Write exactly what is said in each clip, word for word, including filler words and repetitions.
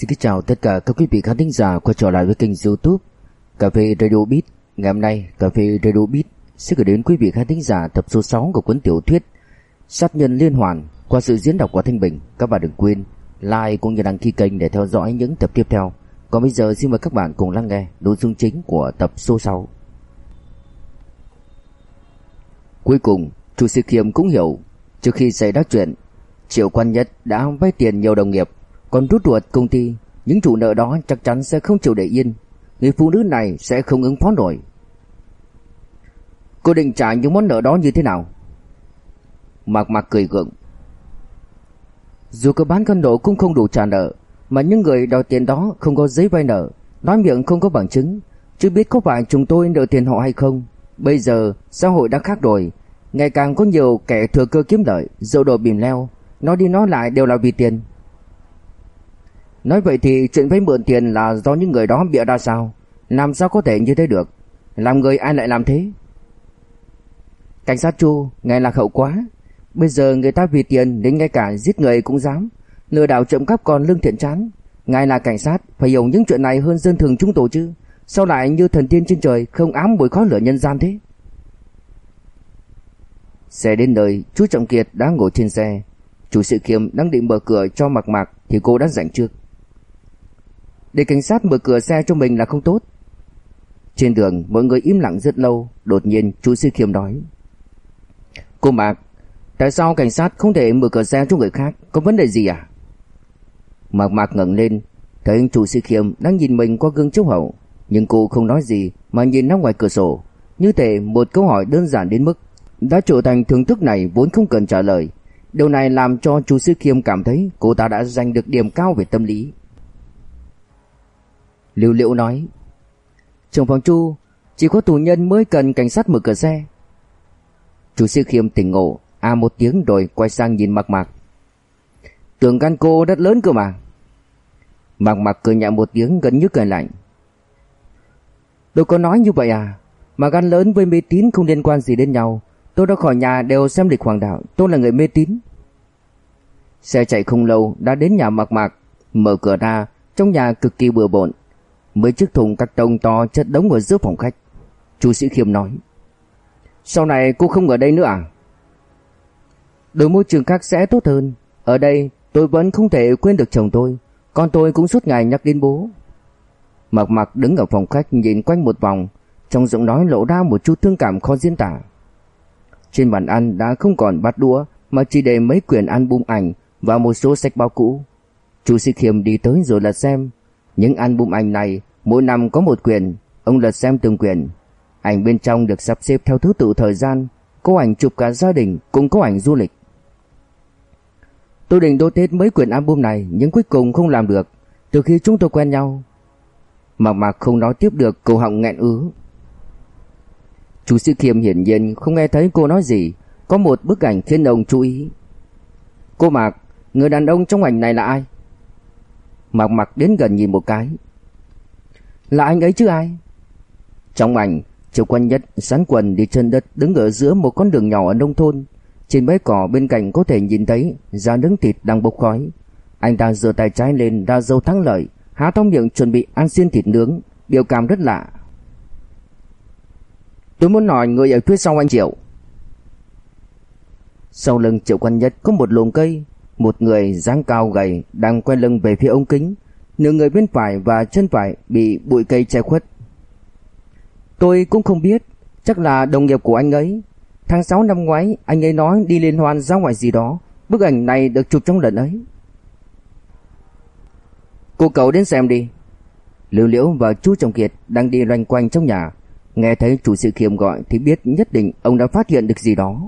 Xin kính chào tất cả các quý vị khán thính giả quay trở lại với kênh YouTube Cà phê Radio Beat. Ngày hôm nay, Cà phê Radio Beat sẽ gửi đến quý vị khán thính giả tập số sáu của cuốn tiểu thuyết Sát nhân liên hoàn qua sự diễn đọc của Thanh Bình. Các bạn đừng quên like cũng như đăng ký kênh để theo dõi những tập tiếp theo. Còn bây giờ xin mời các bạn cùng lắng nghe nội dung chính của tập số sáu. Cuối cùng, Chu Sĩ Khiêm cũng hiểu, trước khi xảy ra chuyện, Triệu Quan Nhất đã vay tiền nhiều đồng nghiệp, còn rút ruột công ty, những chủ nợ đó chắc chắn sẽ không chịu để yên. Người phụ nữ này sẽ không ứng phó nổi. Cô định trả những món nợ đó như thế nào? Mạc Mạc cười gượng. Dù có bán căn hộ cũng không đủ trả nợ, mà những người đòi tiền đó không có giấy vay nợ, nói miệng không có bằng chứng, chưa biết có phải chúng tôi nợ tiền họ hay không. Bây giờ xã hội đã khác rồi, ngày càng có nhiều kẻ thừa cơ kiếm lợi, dậu đổ bìm leo, nói đi nói lại đều là vì tiền. Nói vậy thì chuyện vay mượn tiền là do những người đó bịa ra sao? Làm sao có thể như thế được? Làm người ai lại làm thế? Cảnh sát Chu, ngài lạc hậu quá. Bây giờ người ta vì tiền đến ngay cả giết người cũng dám, lừa đảo trộm cắp còn lương thiện chán. Ngài là cảnh sát, phải hiểu những chuyện này hơn dân thường chúng tôi chứ. Sao lại như thần tiên trên trời, không ám mùi khói lửa nhân gian thế? Xe đến nơi, chú Trọng Kiệt đã ngồi trên xe. Chủ Sĩ Khiêm đang định mở cửa cho Mạc Mạc thì cô đã dặn trước. Để cảnh sát mở cửa xe cho mình là không tốt. Trên đường mọi người im lặng rất lâu. Đột nhiên chú Sĩ Khiêm nói: Cô Mạc, tại sao cảnh sát không thể mở cửa xe cho người khác? Có vấn đề gì à? Mạc Mạc ngẩng lên, thấy anh chủ Sĩ Khiêm đang nhìn mình qua gương chiếu hậu, nhưng cô không nói gì mà nhìn ra ngoài cửa sổ, như thể một câu hỏi đơn giản đến mức đã trở thành thưởng thức này vốn không cần trả lời. Điều này làm cho chú Sĩ Khiêm cảm thấy cô ta đã giành được điểm cao về tâm lý. Lưu Liễu nói: Trưởng phòng Chu, chỉ có tù nhân mới cần cảnh sát mở cửa xe. Chú Sĩ Khiêm tỉnh ngộ, à một tiếng rồi quay sang nhìn Mạc Mạc. Tưởng gan cô rất lớn cơ mà. Mạc Mạc cười nhẹ một tiếng gần như cười lạnh. Tôi có nói như vậy à? Mà gan lớn với mê tín không liên quan gì đến nhau. Tôi đã khỏi nhà đều xem lịch hoàng đạo, tôi là người mê tín. Xe chạy không lâu đã đến nhà Mạc Mạc. Mở cửa ra, trong nhà cực kỳ bừa bộn. Mấy chiếc thùng các tông to chất đống ở giữa phòng khách. Chú Sĩ Khiêm nói: Sau này cô không ở đây nữa à? Đổi môi trường khác sẽ tốt hơn. Ở đây tôi vẫn không thể quên được chồng tôi, con tôi cũng suốt ngày nhắc đến bố. Mạc Mạc đứng ở phòng khách nhìn quanh một vòng, trong giọng nói lộ ra một chút thương cảm khó diễn tả. Trên bàn ăn đã không còn bát đũa, mà chỉ để mấy quyển album ảnh và một số sách báo cũ. Chú Sĩ Khiêm đi tới rồi lật xem. Những album ảnh này mỗi năm có một quyển. Ông lật xem từng quyển. Ảnh bên trong được sắp xếp theo thứ tự thời gian, có ảnh chụp cả gia đình, cũng có ảnh du lịch. Tôi định đốt hết mấy quyển album này, nhưng cuối cùng không làm được. Từ khi chúng tôi quen nhau. Mạc Mạc không nói tiếp được, cổ họng nghẹn ứ. Chú Sĩ Khiêm hiển nhiên không nghe thấy cô nói gì. Có một bức ảnh khiến ông chú ý. Cô Mạc, người đàn ông trong ảnh này là ai? Mạc Mạc đến gần nhìn một cái. Là anh ấy chứ ai? Trong ảnh, Triệu Quan Nhất sắn quần đi chân đất, đứng ở giữa một con đường nhỏ ở nông thôn. Trên bãi cỏ bên cạnh có thể nhìn thấy da nướng thịt đang bốc khói. Anh ta giơ tay trái lên ra dấu thắng lợi, há to miệng chuẩn bị ăn xiên thịt nướng, biểu cảm rất lạ. Tôi muốn hỏi người ở phía sau anh Triệu. Sau lưng Triệu Quan Nhất có một luồng cây. Một người dáng cao gầy đang quay lưng về phía ống kính, nửa người bên phải và chân phải bị bụi cây che khuất. Tôi cũng không biết, chắc là đồng nghiệp của anh ấy. Tháng sáu năm ngoái anh ấy nói đi liên hoan ra ngoài gì đó. Bức ảnh này được chụp trong lần ấy. Cô cậu đến xem đi. Lưu Liễu và chú Trọng Kiệt đang đi loanh quanh trong nhà, nghe thấy chủ Sĩ Khiêm gọi thì biết nhất định ông đã phát hiện được gì đó.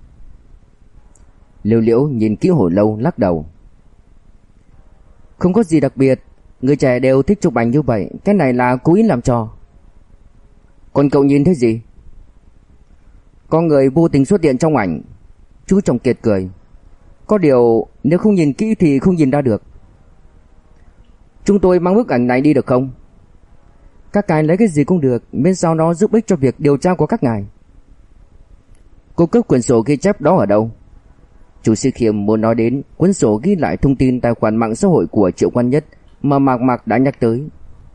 Lưu Liễu nhìn kỹ hồi lâu lắc đầu. Không có gì đặc biệt, người trẻ đều thích chụp ảnh như vậy, cái này là cố ý làm trò. Còn cậu nhìn thấy gì? Có người vô tình xuất hiện trong ảnh. Chú Trọng Kiệt cười. Có điều nếu không nhìn kỹ thì không nhìn ra được. Chúng tôi mang bức ảnh này đi được không? Các ngài lấy cái gì cũng được, miễn sao nó giúp ích cho việc điều tra của các ngài. Cô cướp quyển sổ ghi chép đó ở đâu? Chủ Sĩ Khiêm muốn nói đến cuốn sổ ghi lại thông tin tài khoản mạng xã hội của Triệu Quan Nhất, mà Mạc Mạc đã nhắc tới.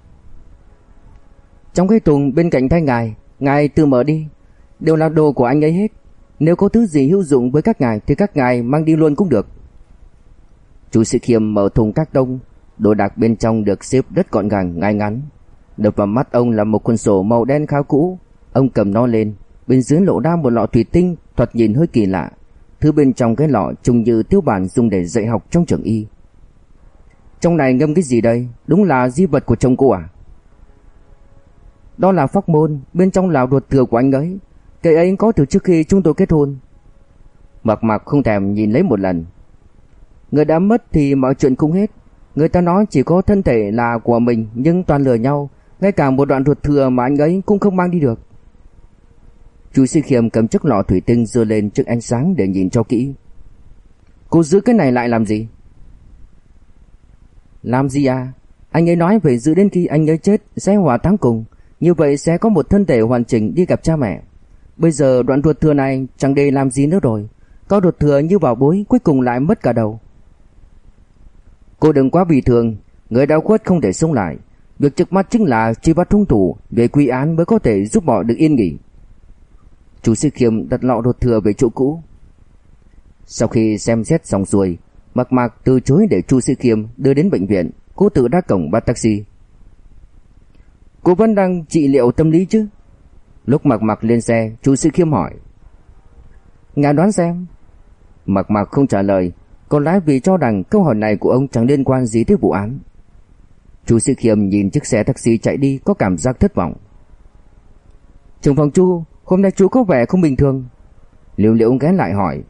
Trong cái thùng bên cạnh tay ngài, ngài tự mở đi, đều là đồ của anh ấy hết. Nếu có thứ gì hữu dụng với các ngài thì các ngài mang đi luôn cũng được. Chu Sĩ Khiêm mở thùng các tông, đồ đạc bên trong được xếp rất gọn gàng ngay ngắn. Đập vào mắt ông là một cuốn sổ màu đen khá cũ. Ông cầm nó lên, bên dưới lộ ra một lọ thủy tinh thoạt nhìn hơi kỳ lạ. Thứ bên trong cái lọ trông như tiêu bản dùng để dạy học trong trường y. Trong này ngâm cái gì đây? Đúng là di vật của chồng cô à? Đó là phóc môn, bên trong là ruột thừa của anh ấy. Cái ấy có từ trước khi chúng tôi kết hôn. Mạc Mạc không thèm nhìn lấy một lần. Người đã mất thì mọi chuyện cũng hết. Người ta nói chỉ có thân thể là của mình nhưng toàn lừa nhau. Ngay cả một đoạn ruột thừa mà anh ấy cũng không mang đi được. Chu Sĩ Khiêm cầm chiếc lọ thủy tinh giơ lên trước ánh sáng để nhìn cho kỹ. Cô giữ cái này lại làm gì? Làm gì à? Anh ấy nói về giữ đến khi anh ấy chết sẽ hỏa táng cùng. Như vậy sẽ có một thân thể hoàn chỉnh đi gặp cha mẹ. Bây giờ đoạn ruột thừa này chẳng để làm gì nữa rồi. Có ruột thừa như bảo bối, cuối cùng lại mất cả đầu. Cô đừng quá bị thương. Người đã khuất không thể sống lại. Việc trước mắt chính là truy bắt hung thủ, về quy án mới có thể giúp họ được yên nghỉ. Chu Sĩ Khiêm đặt lọ ruột thừa về chỗ cũ. Sau khi xem xét xong xuôi, Mạc Mạc từ chối để Chu Sĩ Khiêm đưa đến bệnh viện. Cô tự ra cổng bắt taxi. Cô vẫn đang trị liệu tâm lý chứ? Lúc Mạc Mạc lên xe, Chu Sĩ Khiêm hỏi. Ngài đoán xem. Mạc Mạc không trả lời, còn lái vì cho rằng câu hỏi này của ông chẳng liên quan gì tới vụ án. Chu Sĩ Khiêm nhìn chiếc xe taxi chạy đi có cảm giác thất vọng. Trưởng phòng Chu, hôm nay chú có vẻ không bình thường. Liễu Liễu ghé lại hỏi.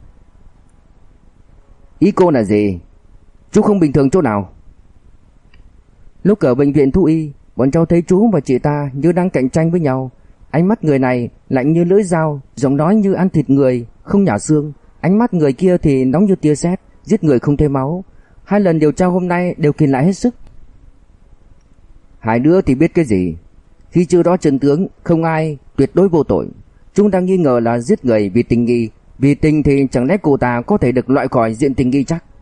Ý cô là gì? Chú không bình thường chỗ nào? Lúc ở bệnh viện thú y, bọn cháu thấy chú và chị ta như đang cạnh tranh với nhau. Ánh mắt người này lạnh như lưỡi dao, giọng nói như ăn thịt người, không nhả xương. Ánh mắt người kia thì nóng như tia sét, giết người không thấy máu. Hai lần điều tra hôm nay đều kiên lại hết sức. Hai đứa thì biết cái gì? Khi chưa rõ chân tướng, không ai tuyệt đối vô tội. Chúng đang nghi ngờ là giết người vì tình nghi. Vì tình thì chẳng lẽ cô ta có thể được loại khỏi diện tình nghi chắc?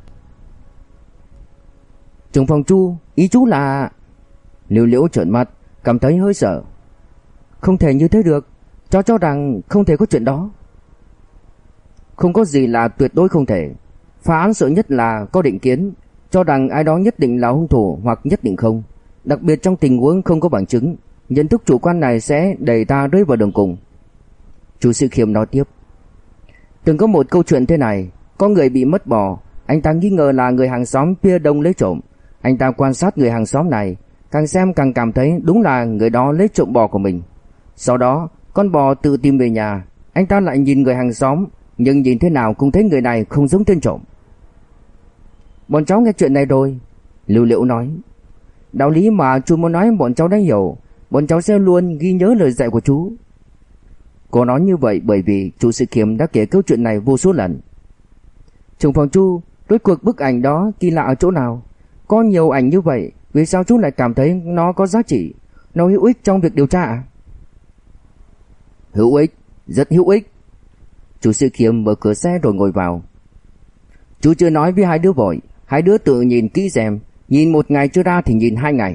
Trưởng phòng Chu, ý chú là... Liễu Liễu trợn mắt, cảm thấy hơi sợ. Không thể như thế được, cháu cho rằng không thể có chuyện đó. Không có gì là tuyệt đối không thể. Phá án sợ nhất là có định kiến, cho rằng ai đó nhất định là hung thủ hoặc nhất định không. Đặc biệt trong tình huống không có bằng chứng, nhận thức chủ quan này sẽ đẩy ta rơi vào đường cùng. Chu Sĩ Khiêm nói tiếp. Từng có một câu chuyện thế này, có người bị mất bò, anh ta nghi ngờ là người hàng xóm phía đông lấy trộm. Anh ta quan sát người hàng xóm này, càng xem càng cảm thấy đúng là người đó lấy trộm bò của mình. Sau đó, con bò tự tìm về nhà, anh ta lại nhìn người hàng xóm, nhưng nhìn thế nào cũng thấy người này không giống tên trộm. Bọn cháu nghe chuyện này rồi, Liễu Liễu nói. Đạo lý mà chú muốn nói bọn cháu đã hiểu, bọn cháu sẽ luôn ghi nhớ lời dạy của chú. Cô nói như vậy bởi vì Chu Sĩ Khiêm đã kể câu chuyện này vô số lần. Trưởng phòng Chu, rốt cuộc bức ảnh đó kỳ lạ ở chỗ nào? Có nhiều ảnh như vậy, vì sao chú lại cảm thấy nó có giá trị, nó hữu ích trong việc điều tra à? Hữu ích, rất hữu ích. Chu Sĩ Khiêm mở cửa xe rồi ngồi vào. Chú chưa nói với hai đứa vội, hai đứa tự nhìn kỹ xem, nhìn một ngày chưa ra thì nhìn hai ngày.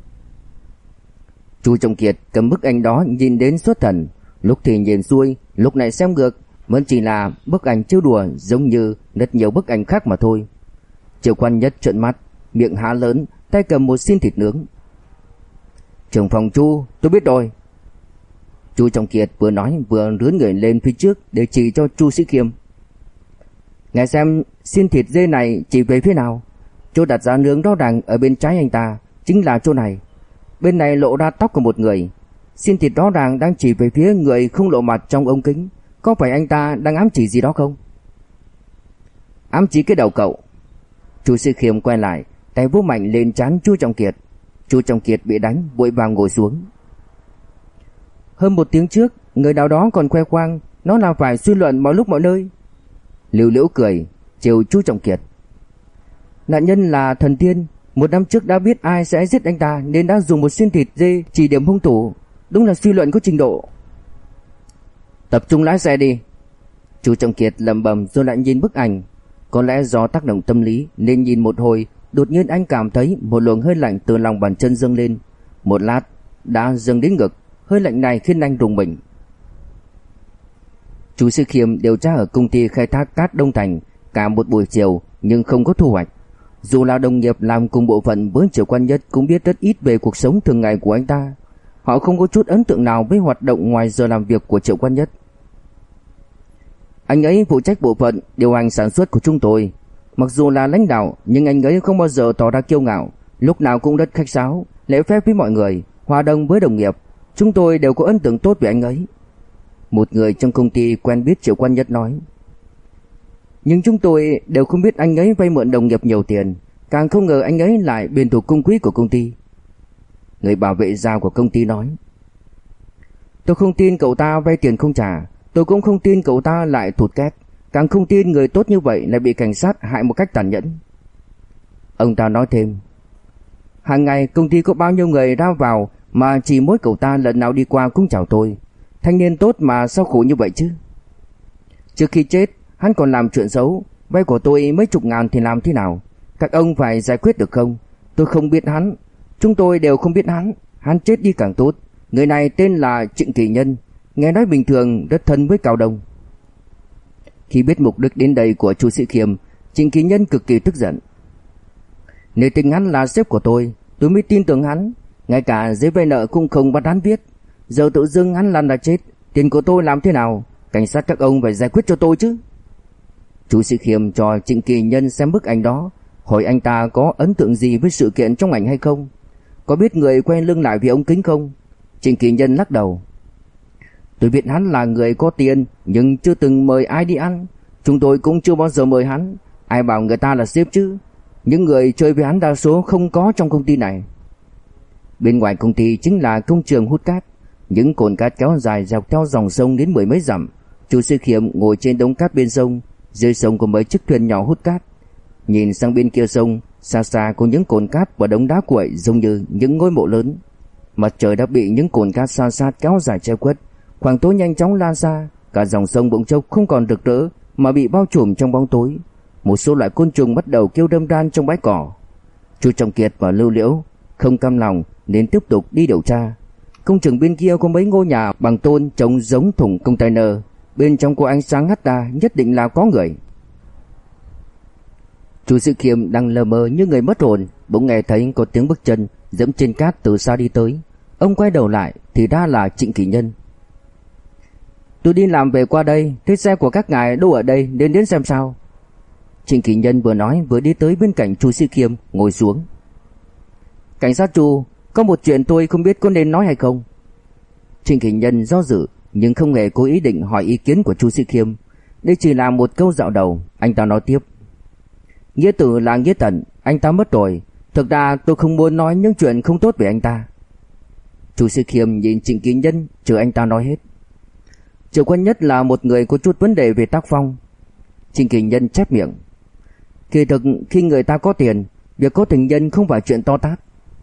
Chu Trọng Kiệt cầm bức ảnh đó nhìn đến xuất thần, lúc thì nhìn xuôi, lúc này xem ngược, vẫn chỉ là bức ảnh trêu đùa giống như rất nhiều bức ảnh khác mà thôi. Triệu Quan Nhất trợn mắt, miệng há lớn, tay cầm một xiên thịt nướng. Trưởng phòng Chu, tôi biết rồi. Chu Trọng Kiệt vừa nói vừa rướn người lên phía trước để chỉ cho Chu Sĩ Khiêm. Ngài xem xiên thịt dê này chỉ về phía nào? Chỗ đặt ra nướng rõ ràng ở bên trái anh ta, chính là chỗ này. Bên này lộ ra tóc của một người. Xiên thịt rõ ràng đang chỉ về phía người không lộ mặt trong ống kính. Có phải anh ta đang ám chỉ gì đó không? Ám chỉ cái đầu cậu. Chu Sĩ Khiêm quay lại, tay vỗ mạnh lên trán Chu Trọng Kiệt. Chu Trọng Kiệt bị đánh, vội vàng ngồi xuống. Hơn một tiếng trước, người nào đó còn khoe khoang nó là phải suy luận mọi lúc mọi nơi. Liễu Liễu cười, trêu Chu Trọng Kiệt. Nạn nhân là thần tiên, một năm trước đã biết ai sẽ giết anh ta nên đã dùng một xiên thịt dê chỉ điểm hung thủ. Đúng là suy luận có trình độ. Tập trung lái xe đi. Chu Trọng Kiệt lẩm bẩm rồi lại nhìn bức ảnh. Có lẽ do tác động tâm lý nên nhìn một hồi Đột nhiên anh cảm thấy một luồng hơi lạnh từ lòng bàn chân dâng lên. Một lát đã dâng đến ngực. Hơi lạnh này khiến anh rùng mình. Chu Sĩ Khiêm điều tra ở công ty khai thác cát Đông Thành cả một buổi chiều nhưng không có thu hoạch. Dù là đồng nghiệp làm cùng bộ phận với Triệu Quan Nhất cũng biết rất ít về cuộc sống thường ngày của anh ta. Họ không có chút ấn tượng nào với hoạt động ngoài giờ làm việc của Triệu Quan Nhất. Anh ấy phụ trách bộ phận điều hành sản xuất của chúng tôi. Mặc dù là lãnh đạo nhưng anh ấy không bao giờ tỏ ra kiêu ngạo, lúc nào cũng rất khách sáo, lễ phép với mọi người, hòa đồng với đồng nghiệp. Chúng tôi đều có ấn tượng tốt về anh ấy. Một người trong công ty quen biết Triệu Quan Nhất nói. Nhưng chúng tôi đều không biết anh ấy vay mượn đồng nghiệp nhiều tiền, càng không ngờ anh ấy lại bên thuộc cung quỹ của công ty. Người bảo vệ giao của công ty nói. Tôi không tin cậu ta vay tiền không trả, tôi cũng không tin cậu ta lại thụt két, càng không tin người tốt như vậy lại bị cảnh sát hại một cách tàn nhẫn. Ông ta nói thêm. Hàng ngày công ty có bao nhiêu người ra vào mà chỉ mỗi cậu ta lần nào đi qua cũng chào tôi. Thanh niên tốt mà sao khổ như vậy chứ? Trước khi chết hắn còn làm chuyện xấu, vay của tôi mấy chục ngàn thì làm thế nào? Các ông phải giải quyết được không? Tôi không biết hắn, chúng tôi đều không biết hắn. Hắn chết đi càng tốt. Người này tên là Trịnh Kỳ Nhân, nghe nói bình thường rất thân với Cao Đông. Khi biết mục đích đến đây của Chu Sĩ Khiêm, Trịnh Kỳ Nhân cực kỳ tức giận. Nếu tính hắn là sếp của tôi, tôi mới tin tưởng hắn. Ngay cả giấy vay nợ cũng không bắt hắn viết. Giờ tự dưng hắn lăn ra chết, tiền của tôi làm thế nào? Cảnh sát các ông phải giải quyết cho tôi chứ. Chu Sĩ Khiêm cho Trịnh Kỳ Nhân xem bức ảnh đó, hỏi anh ta có ấn tượng gì với sự kiện trong ảnh hay không, có biết người quay lưng lại vì ông Kính không. Trịnh Kỳ Nhân lắc đầu. Tôi biết hắn là người có tiền, nhưng chưa từng mời ai đi ăn. Chúng tôi cũng chưa bao giờ mời hắn. Ai bảo người ta là sếp chứ? Những người chơi với hắn đa số không có trong công ty này. Bên ngoài công ty chính là công trường hút cát. Những cồn cát kéo dài dọc theo dòng sông đến mười mấy dặm. Chu Sĩ Khiêm ngồi trên đống cát bên sông. Dưới sông có mấy chiếc thuyền nhỏ hút cát. Nhìn sang bên kia sông, xa xa có những cồn cát và đống đá cuội giống như những ngôi mộ lớn. Mặt trời đã bị những cồn cát san sát kéo dài che khuất. Khoảng tối nhanh chóng lan xa, cả dòng sông bỗng chốc không còn rực rỡ mà bị bao trùm trong bóng tối. Một số loại côn trùng bắt đầu kêu râm ran trong bãi cỏ. Chu Trọng Kiệt và Lưu Liễu không cam lòng nên tiếp tục đi điều tra. Công trường bên kia có mấy ngôi nhà bằng tôn trông giống thùng container, bên trong có ánh sáng hắt ra, nhất định là có người. Chu Sĩ Khiêm đang lờ mờ như người mất hồn, bỗng nghe thấy có tiếng bước chân dẫm trên cát từ xa đi tới. Ông quay đầu lại thì ra là Trịnh Kỳ Nhân. Tôi đi làm về qua đây, thấy xe của các ngài đâu ở đây nên đến xem sao. Trịnh Kỳ Nhân vừa nói vừa đi tới bên cạnh Chu Sĩ Khiêm ngồi xuống. Cảnh sát Chu, có một chuyện tôi không biết có nên nói hay không. Trịnh Kỳ Nhân do dự nhưng không hề có ý định hỏi ý kiến của Chu Sĩ Khiêm. Đây chỉ là một câu dạo đầu. Anh ta nói tiếp. Nghĩa tử là nghĩa tận, anh ta mất rồi. Thực ra tôi không muốn nói những chuyện không tốt về anh ta. Chu Sĩ Khiêm nhìn Trịnh Kỳ Nhân chờ anh ta nói hết. Triệu Quan Nhất là một người có chút vấn đề về tác phong. Trịnh Kỳ Nhân chép miệng. Kỳ thực khi người ta có tiền, việc có tình nhân không phải chuyện to tát.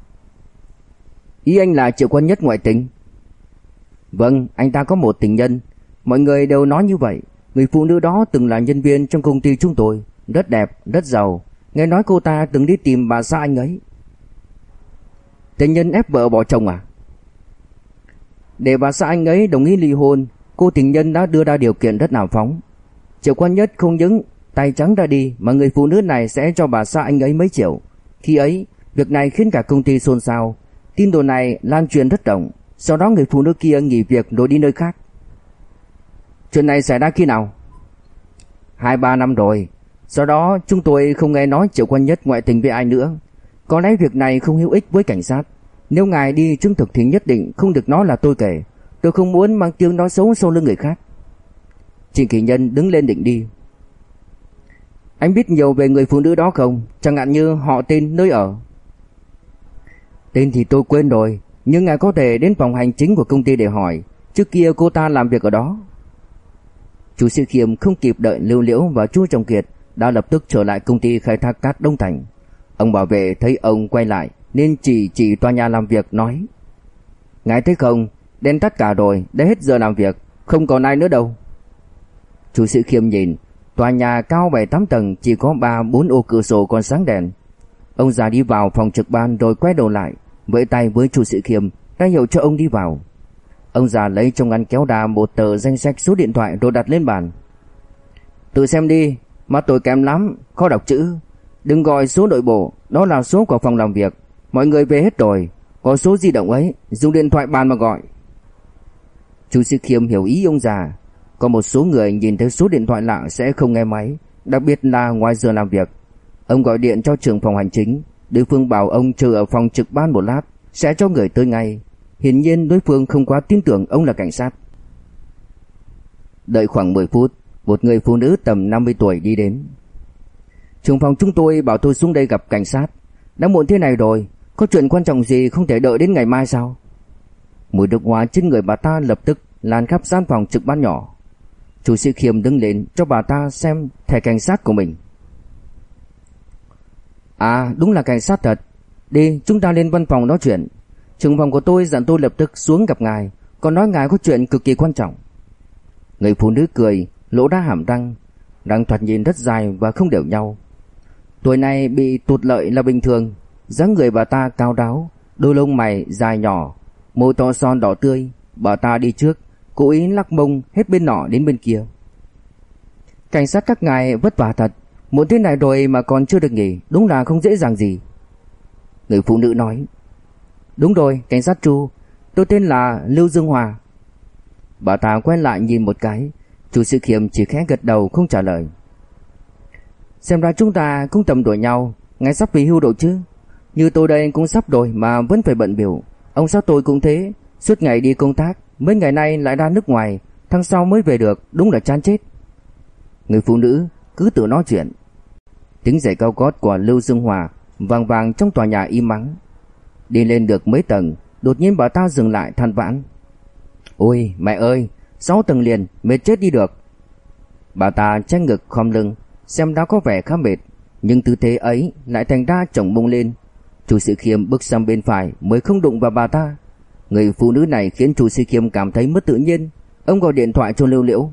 Ý anh là Triệu Quan Nhất ngoại tình? Vâng, anh ta có một tình nhân. Mọi người đều nói như vậy. Người phụ nữ đó từng là nhân viên trong công ty chúng tôi, rất đẹp, rất giàu. Nghe nói cô ta từng đi tìm bà xã anh ấy. Tình nhân ép vợ bỏ chồng à? Để bà xã anh ấy đồng ý ly hôn, cô tình nhân đã đưa ra điều kiện rất hào phóng. Triệu Quan Nhất không những tay trắng ra đi mà người phụ nữ này sẽ cho bà xã anh ấy mấy triệu. Khi ấy, việc này khiến cả công ty xôn xao. Tin đồn này lan truyền rất rộng. Sau đó người phụ nữ kia nghỉ việc rồi đi nơi khác. Chuyện này xảy ra khi nào? Hai ba năm rồi. Sau đó chúng tôi không nghe nói Triệu Quan Nhất ngoại tình với ai nữa. Có lẽ việc này không hữu ích với cảnh sát. Nếu ngài đi chứng thực thì nhất định không được nói là tôi kể. Tôi không muốn mang tiếng nói xấu sau lưng người khác. Trịnh Kỳ Nhân đứng lên định đi. Anh biết nhiều về người phụ nữ đó không? Chẳng hạn như họ, tên, nơi ở. Tên thì tôi quên rồi, nhưng ngài có thể đến phòng hành chính của công ty để hỏi. Trước kia cô ta làm việc ở đó. Chu Sĩ Khiêm không kịp đợi Lưu Liễu và Chu Trọng Kiệt đã lập tức trở lại công ty khai thác cát Đông Thành. Ông bảo vệ thấy ông quay lại nên chỉ chỉ tòa nhà làm việc nói. Ngài thấy không, đèn tắt cả rồi, đã hết giờ làm việc, không còn ai nữa đâu. Chu Sĩ Khiêm nhìn, tòa nhà cao bảy tám tầng chỉ có ba bốn ô cửa sổ còn sáng đèn. Ông già đi vào phòng trực ban rồi quay đầu lại, vẫy tay với Chu Sĩ Khiêm, ra hiệu cho ông đi vào. Ông già lấy trong ngăn kéo đà một tờ danh sách số điện thoại rồi đặt lên bàn. Tự xem đi, mà tôi kém lắm, khó đọc chữ. Đừng gọi số nội bộ, đó là số của phòng làm việc. Mọi người về hết rồi, có số di động ấy, dùng điện thoại bàn mà gọi. Chu Sĩ Khiêm hiểu ý ông già. Có một số người nhìn thấy số điện thoại lạ sẽ không nghe máy, đặc biệt là ngoài giờ làm việc. Ông gọi điện cho trưởng phòng hành chính, đối phương bảo ông chờ ở phòng trực ban một lát, sẽ cho người tới ngay. Hiển nhiên đối phương không quá tin tưởng ông là cảnh sát. Đợi khoảng mười phút, một người phụ nữ tầm năm mươi tuổi đi đến. Trưởng phòng chúng tôi bảo tôi xuống đây gặp cảnh sát. Đã muộn thế này rồi, có chuyện quan trọng gì không thể đợi đến ngày mai sao? Mùi nước hoa trên người bà ta lập tức lan khắp gian phòng trực ban nhỏ. Chu Sĩ Khiêm đứng lên cho bà ta xem thẻ cảnh sát của mình. À, đúng là cảnh sát thật. Đi, chúng ta lên văn phòng nói chuyện. Trưởng phòng của tôi dặn tôi lập tức xuống gặp ngài, còn nói ngài có chuyện cực kỳ quan trọng. Người phụ nữ cười, lỗ ra hàm răng, răng thoạt nhìn rất dài và không đều nhau. Tuổi này bị tụt lợi là bình thường. Dáng người bà ta cao ráo, đôi lông mày dài nhỏ, môi to son đỏ tươi. Bà ta đi trước, cố ý lắc mông hết bên nọ đến bên kia. Cảnh sát các ngài vất vả thật, muộn thế này rồi mà còn chưa được nghỉ, đúng là không dễ dàng gì. Người phụ nữ nói. Đúng rồi, cảnh sát Chu, tôi tên là Lưu Dương Hòa. Bà ta quay lại nhìn một cái. Chu Sĩ Khiêm chỉ khẽ gật đầu không trả lời. Xem ra chúng ta cũng tầm tuổi nhau. Ngài sắp về hưu rồi chứ? Như tôi đây cũng sắp rồi mà vẫn phải bận biểu. Ông sao tôi cũng thế, suốt ngày đi công tác, mấy ngày nay lại ra nước ngoài, tháng sau mới về được, đúng là chán chết. Người phụ nữ cứ tự nói chuyện. Tiếng giày cao gót của Lưu Dương Hòa vang vang trong tòa nhà im mắng. Đi lên được mấy tầng, đột nhiên bà ta dừng lại than vãn. Ôi mẹ ơi, sáu tầng liền, mệt chết đi được. Bà ta che ngực khom lưng, xem đã có vẻ khá mệt, nhưng tư thế ấy lại thành ra chồng mông lên. Chu Sĩ Khiêm bước sang bên phải mới không đụng vào bà ta. Người phụ nữ này khiến Chu Sĩ Khiêm cảm thấy mất tự nhiên. Ông gọi điện thoại cho Lưu Liễu.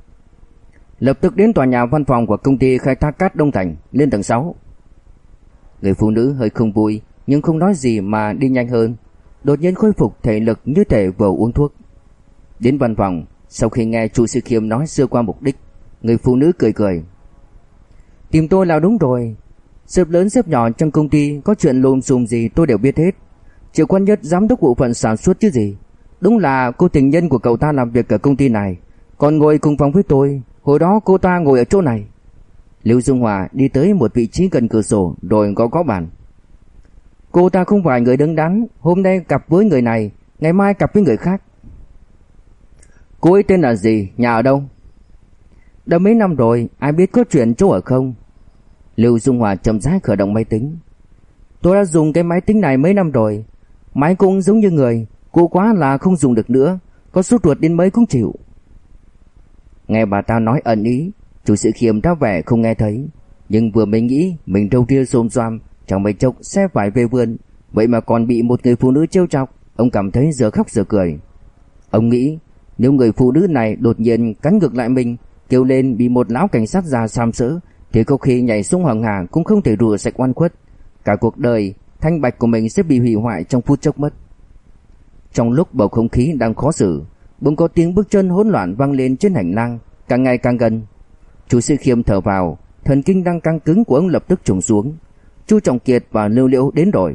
Lập tức đến tòa nhà văn phòng của công ty khai thác cát Đông Thành, lên tầng sáu. Người phụ nữ hơi không vui, nhưng không nói gì mà đi nhanh hơn. Đột nhiên khôi phục thể lực như thể vừa uống thuốc. Đến văn phòng, sau khi nghe Chu Sĩ Khiêm nói sơ qua mục đích, người phụ nữ cười cười. Tìm tôi là đúng rồi. Sếp lớn sếp nhỏ trong công ty có chuyện lùm xùm gì tôi đều biết hết. Triệu Quan Nhất giám đốc bộ phận sản xuất chứ gì. Đúng là cô tình nhân của cậu ta làm việc ở công ty này, còn ngồi cùng phòng với tôi. Hồi đó cô ta ngồi ở chỗ này. Lưu Dương Hòa đi tới một vị trí gần cửa sổ rồi gõ gõ bàn. Cô ta không phải người đứng đắn, hôm nay cặp với người này, ngày mai cặp với người khác. Cô ấy tên là gì, nhà ở đâu? Đã mấy năm rồi, ai biết có chuyện chỗ ở không? Lưu Dương Hòa chậm rãi khởi động máy tính. Tôi đã dùng cái máy tính này mấy năm rồi. Máy cũng giống như người, cũ quá là không dùng được nữa, có sốt ruột đến mấy cũng chịu. Nghe bà ta nói ẩn ý, Chu Sĩ Khiêm ra vẻ không nghe thấy, nhưng vừa mới nghĩ mình râu ria xồm xoàm, chẳng mấy chốc sẽ phải về vườn, vậy mà còn bị một người phụ nữ trêu chọc, ông cảm thấy giờ khóc giờ cười. Ông nghĩ nếu người phụ nữ này đột nhiên cắn ngược lại mình, kêu lên bị một lão cảnh sát già sàm sỡ, thì có khi nhảy xuống hoàng hà cũng không thể rửa sạch oan khuất. Cả cuộc đời thanh bạch của mình sẽ bị hủy hoại trong phút chốc mất. Trong lúc bầu không khí đang khó xử, bỗng có tiếng bước chân hỗn loạn vang lên trên hành lang, càng ngày càng gần. Chu Sĩ Khiêm thở vào, thần kinh đang căng cứng của ông lập tức trùng xuống. Chu Trọng Kiệt và Lưu Liễu đến rồi.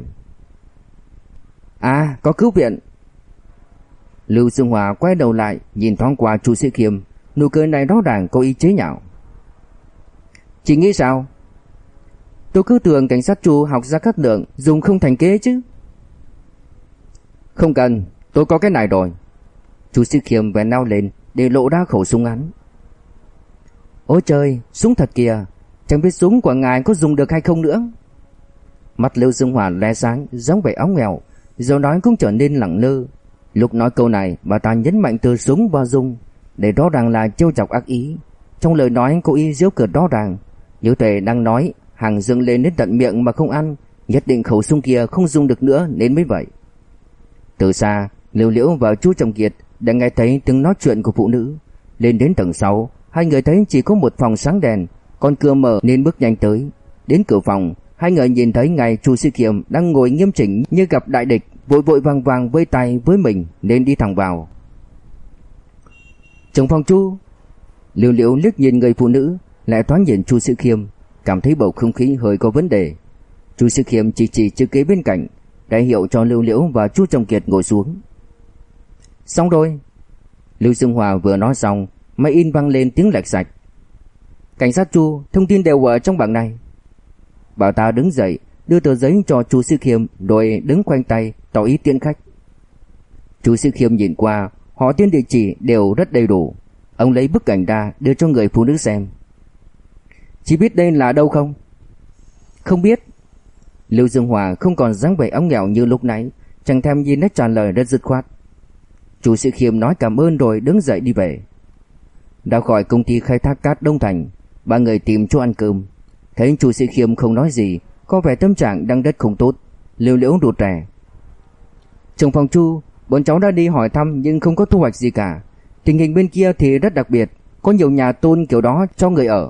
À, có cứu viện. Lưu Dương Hòa quay đầu lại, nhìn thoáng qua Chu Sĩ Khiêm, nụ cười này rõ ràng có ý chế nhạo. Chị nghĩ sao? Tôi cứ tưởng cảnh sát Chu học ra các lượng dùng không thành kế chứ. Không cần, tôi có cái này rồi. Chu Sĩ Khiêm vén nao lên để lộ ra khẩu súng ngắn. Ôi trời, súng thật kìa, chẳng biết súng của ngài có dùng được hay không nữa. Mắt Lưu Dương Hòa lóe sáng, giống vẻ óng nghèo, giọng nói cũng trở nên lẳng lơ. Lúc nói câu này, bà ta nhấn mạnh từ súng vào dung, để rõ ràng là trêu chọc ác ý. Trong lời nói có ý giễu cợt rõ ràng, như thể đang nói hàng dâng lên đến tận miệng mà không ăn, nhất định khẩu súng kia không dùng được nữa nên mới vậy. Từ xa, Lưu Liễu và Chu Trọng Kiệt đã nghe thấy tiếng nói chuyện của phụ nữ. Lên đến tầng sáu, hai người thấy chỉ có một phòng sáng đèn, còn cửa mở nên bước nhanh tới. Đến cửa phòng, Hai người nhìn thấy ngài Chu Sĩ Khiêm đang ngồi nghiêm chỉnh như gặp đại địch, vội vội vàng vàng vây tay với mình nên đi thẳng vào. Trưởng phòng Chu. Liễu Liễu liếc nhìn người phụ nữ, lại thoáng nhìn Chu Sĩ Khiêm, cảm thấy bầu không khí hơi có vấn đề. Chu Sĩ Khiêm chỉ chỉ chiếc ghế bên cạnh, ra hiệu cho Liễu Liễu và Chu Trọng Kiệt ngồi xuống. Xong rồi. Lưu Dương Hòa vừa nói xong, máy in vang lên tiếng lạch sạch. Cảnh sát Chu, thông tin đều ở trong bảng này. Bảo ta đứng dậy, đưa tờ giấy cho Chu Sĩ Khiêm, rồi đứng khoanh tay tỏ ý tiễn khách. Chu Sĩ Khiêm nhìn qua, họ tên địa chỉ đều rất đầy đủ. Ông lấy bức ảnh ra đưa cho người phụ nữ xem. Chỉ biết đây là đâu không? Không biết. Lưu Dương Hòa không còn dáng vẻ óng nghèo như lúc nãy, chẳng thèm nhìn nét trả lời rất dứt khoát. Chu Sĩ Khiêm nói cảm ơn rồi đứng dậy đi về. Ra khỏi công ty khai thác cát Đông Thành, ba người tìm chỗ ăn cơm. Thấy Chu Sĩ Khiêm không nói gì, có vẻ tâm trạng đang rất không tốt. Liễu Liễu rụt rè. Trưởng phòng Chu, bọn cháu đã đi hỏi thăm nhưng không có thu hoạch gì cả. Tình hình bên kia thì rất đặc biệt, có nhiều nhà tôn kiểu đó cho người ở.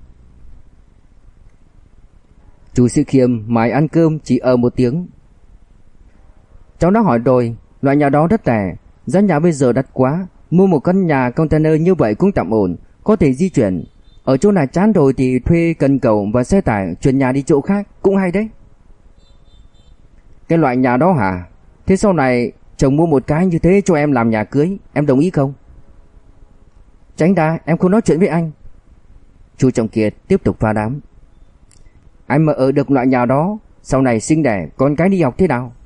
Chu Sĩ Khiêm mãi ăn cơm chỉ ở một tiếng. Cháu đã hỏi rồi, loại nhà đó rất rẻ, giá nhà bây giờ đắt quá, mua một căn nhà container như vậy cũng tạm ổn, có thể di chuyển. Ở chỗ này chán rồi thì thuê cần cầu và xe tải chuyển nhà đi chỗ khác cũng hay đấy. Cái loại nhà đó hả? Thế sau này chồng mua một cái như thế cho em làm nhà cưới, em đồng ý không? Tránh ra, em không nói chuyện với anh. Chu Trọng Kiệt tiếp tục phá đám. Anh mà ở được loại nhà đó, sau này sinh đẻ con cái đi học thế nào?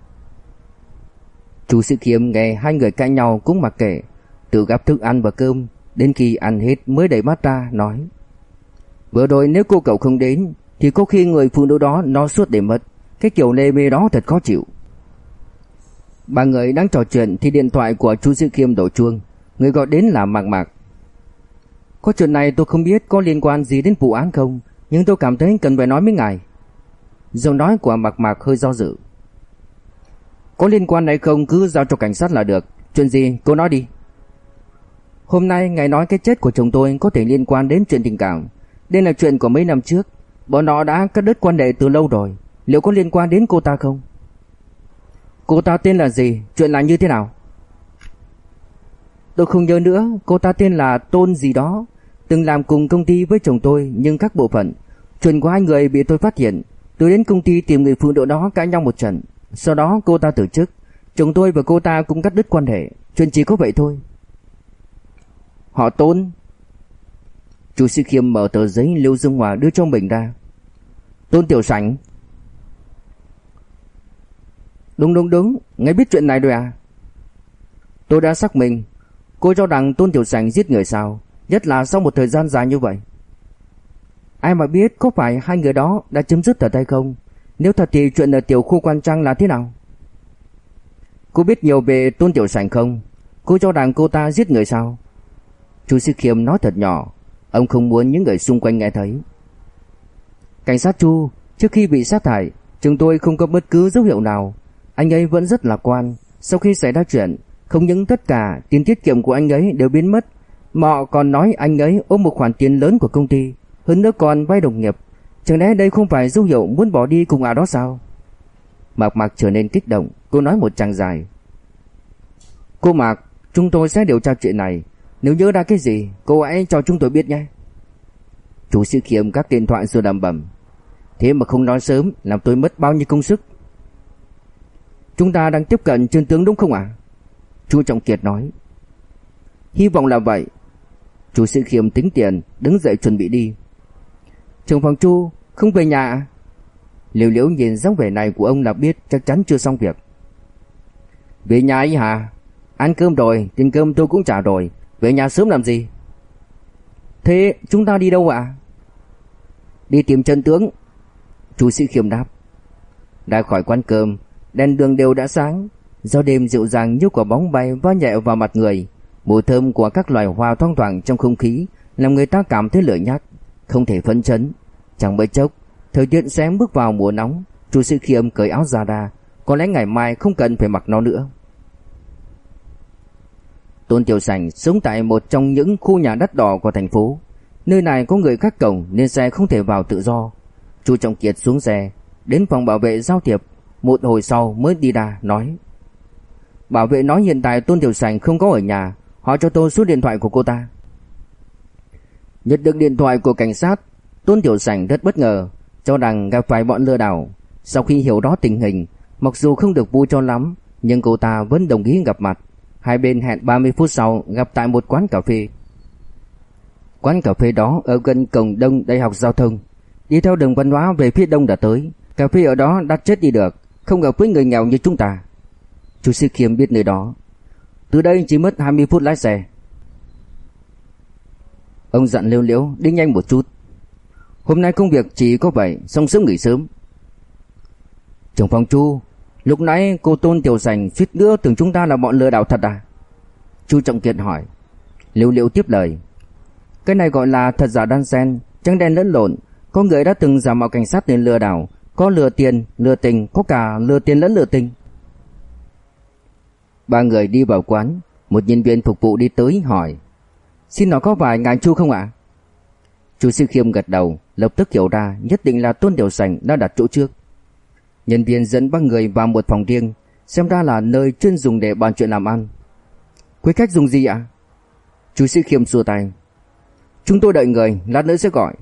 Chu Sĩ Khiêm nghe hai người cãi nhau cũng mặc kệ, tự gắp thức ăn và cơm, đến khi ăn hết mới đẩy bát ra nói: Vừa rồi nếu cô cậu không đến thì có khi người phụ nữ đó nó suốt để mất. Cái kiểu lê mê đó thật khó chịu. Ba người đang trò chuyện thì điện thoại của Chu Sĩ Khiêm đổ chuông. Người gọi đến là Mạc Mạc. Có chuyện này tôi không biết có liên quan gì đến vụ án không, nhưng tôi cảm thấy cần phải nói với ngài. Giọng nói của Mạc Mạc hơi do dự. Có liên quan hay không cứ giao cho cảnh sát là được. Chuyện gì cô nói đi. Hôm nay ngài nói cái chết của chồng tôi có thể liên quan đến chuyện tình cảm. Đây là chuyện của mấy năm trước, bọn họ đã cắt đứt quan hệ từ lâu rồi. Liệu có liên quan đến cô ta không? Cô ta tên là gì? Chuyện là như thế nào? Tôi không nhớ nữa. Cô ta tên là Tôn gì đó, từng làm cùng công ty với chồng tôi, nhưng các bộ phận chuyện của hai người bị tôi phát hiện. Tôi đến công ty tìm người phụ nữ đó cãi nhau một trận. Sau đó cô ta từ chức, chồng tôi và cô ta cũng cắt đứt quan hệ. Chuyện chỉ có vậy thôi. Họ Tôn. Chu Sĩ Khiêm mở tờ giấy Lưu Dương Hòa đưa cho mình ra. Tôn Tiểu Sảnh. Đúng đúng đúng, ngài biết chuyện này rồi à? Tôi đã xác minh. Cô cho rằng Tôn Tiểu Sảnh giết người sao? Nhất là sau một thời gian dài như vậy. Ai mà biết có phải hai người đó đã chấm dứt thật hay không? Nếu thật thì chuyện ở tiểu khu Quan Trang là thế nào? Cô biết nhiều về Tôn Tiểu Sảnh không? Cô cho rằng cô ta giết người sao? Chu Sĩ Khiêm nói thật nhỏ, ông không muốn những người xung quanh nghe thấy. Cảnh sát Chu, trước khi bị sát hại, chúng tôi không có bất cứ dấu hiệu nào. Anh ấy vẫn rất lạc quan. Sau khi xảy ra chuyện, không những tất cả tiền tiết kiệm của anh ấy đều biến mất, mà họ còn nói anh ấy ôm một khoản tiền lớn của công ty, hơn nữa còn vay đồng nghiệp. Chẳng lẽ đây không phải dấu hiệu muốn bỏ đi cùng ả đó sao? Mạc Mạc trở nên kích động, cô nói một tràng dài. Cô Mạc, chúng tôi sẽ điều tra chuyện này. Nếu nhớ ra cái gì, cô hãy cho chúng tôi biết nhé. Chu Sĩ Khiêm các điện thoại rồi đàm bẩm. Thế mà không nói sớm, làm tôi mất bao nhiêu công sức. Chúng ta đang tiếp cận chân tướng đúng không ạ? À? Chu Trọng Kiệt nói. Hy vọng là vậy. Chu Sĩ Khiêm tính tiền, đứng dậy chuẩn bị đi. Trưởng phòng Chu, không về nhà à? Liễu Liễu nhìn dáng vẻ này của ông là biết chắc chắn chưa xong việc. Về nhà ấy hả? Ăn cơm rồi, tiền cơm tôi cũng trả rồi. Về nhà sớm làm gì? Thế chúng ta đi đâu ạ? À? Đi tìm chân tướng. Chu Sĩ Khiêm đáp. Ra khỏi quán cơm, đèn đường đều đã sáng. Gió đêm dịu dàng như quả bóng bay va nhẹ vào mặt người. Mùi thơm của các loài hoa thoang thoảng trong không khí làm người ta cảm thấy lười nhác, không thể phấn chấn. Chẳng mấy chốc, thời tiết sẽ bước vào mùa nóng. Chu Sĩ Khiêm cởi áo ra ra, có lẽ ngày mai không cần phải mặc nó nữa. Tôn Tiểu Sảnh sống tại một trong những khu nhà đắt đỏ của thành phố. Nơi này có người gác cổng nên xe không thể vào tự do. Chu Trọng Kiệt xuống xe, đến phòng bảo vệ giao thiệp, một hồi sau mới đi ra nói: Bảo vệ nói hiện tại Tôn Tiểu Sành không có ở nhà, họ cho tôi số điện thoại của cô ta. Nhận được điện thoại của cảnh sát, Tôn Tiểu Sành rất bất ngờ, cho rằng gặp phải bọn lừa đảo. Sau khi hiểu rõ tình hình, mặc dù không được vui cho lắm, nhưng cô ta vẫn đồng ý gặp mặt. Hai bên hẹn ba mươi phút sau gặp tại một quán cà phê. Quán cà phê đó ở gần cổng Đông Đại học Giao thông. Đi theo đường Văn Hóa về phía đông đã tới. Cà phê ở đó đắt chết đi được, không gặp với người nghèo như chúng ta. Chu Sĩ Khiêm biết nơi đó. Từ đây chỉ mất hai mươi phút lái xe. Ông dặn Liễu Liễu đi nhanh một chút. Hôm nay công việc chỉ có vậy, xong sớm nghỉ sớm. Trưởng phòng Chu, lúc nãy cô Tôn Tiểu Sành suýt nữa tưởng chúng ta là bọn lừa đảo thật à? Chu Trọng Kiệt hỏi. Liễu Liễu tiếp lời. Cái này gọi là thật giả đan xen, trắng đen lẫn lộn. Có người đã từng giả mạo cảnh sát để lừa đảo, có lừa tiền, lừa tình, có cả lừa tiền lẫn lừa tình. Ba người đi vào quán, một nhân viên phục vụ đi tới hỏi: Xin hỏi có phải ngài Chu không ạ? Chu Sĩ Khiêm gật đầu, lập tức hiểu ra nhất định là Tôn Tiểu Sành đã đặt chỗ trước. Nhân viên dẫn ba người vào một phòng riêng, xem ra là nơi chuyên dùng để bàn chuyện làm ăn. Quý khách dùng gì ạ? Chu Sĩ Khiêm xua tay. Chúng tôi đợi người, lát nữa sẽ gọi.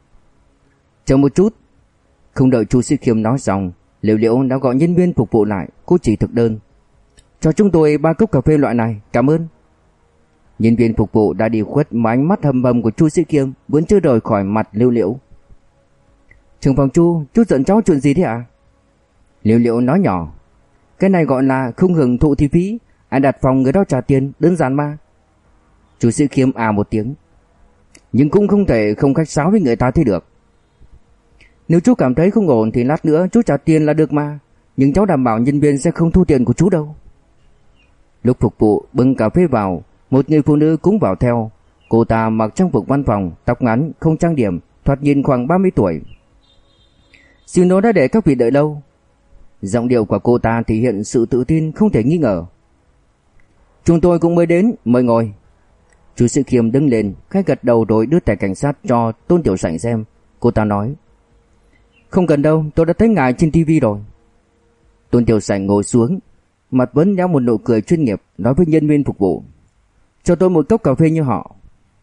Chờ một chút. Không đợi Chu Sĩ Khiêm nói xong, Liễu Liễu đã gọi nhân viên phục vụ lại. Cô chỉ thực đơn: Cho chúng tôi ba cốc cà phê loại này, cảm ơn. Nhân viên phục vụ đã đi khuất mà ánh mắt hầm hầm của Chu Sĩ Khiêm vẫn chưa rời khỏi mặt Liễu Liễu. Trưởng phòng Chu, chú giận cháu chuyện gì thế ạ? À? Liễu Liễu nói nhỏ: Cái này gọi là không hưởng thụ thi phí, ai đặt phòng người đó trả tiền, đơn giản mà. Chu Sĩ Khiêm à một tiếng. Nhưng cũng không thể không khách sáo với người ta thế được. Nếu chú cảm thấy không ổn thì lát nữa chú trả tiền là được mà, nhưng cháu đảm bảo nhân viên sẽ không thu tiền của chú đâu. Lúc phục vụ bưng cà phê vào, một người phụ nữ cũng vào theo. Cô ta mặc trang phục văn phòng, tóc ngắn, không trang điểm, thoạt nhìn khoảng ba mươi tuổi. Xin lỗi đã để các vị đợi lâu. Giọng điệu của cô ta thể hiện sự tự tin không thể nghi ngờ. Chúng tôi cũng mới đến, mời ngồi. Chu Sĩ Khiêm đứng lên, khách gật đầu rồi đưa thẻ cảnh sát cho Tôn Tiểu Sành xem. Cô ta nói: Không cần đâu, tôi đã thấy ngài trên tivi rồi. Tôn Tiểu Sành ngồi xuống, mặt vẫn đeo một nụ cười chuyên nghiệp, nói với nhân viên phục vụ: Cho tôi một cốc cà phê như họ.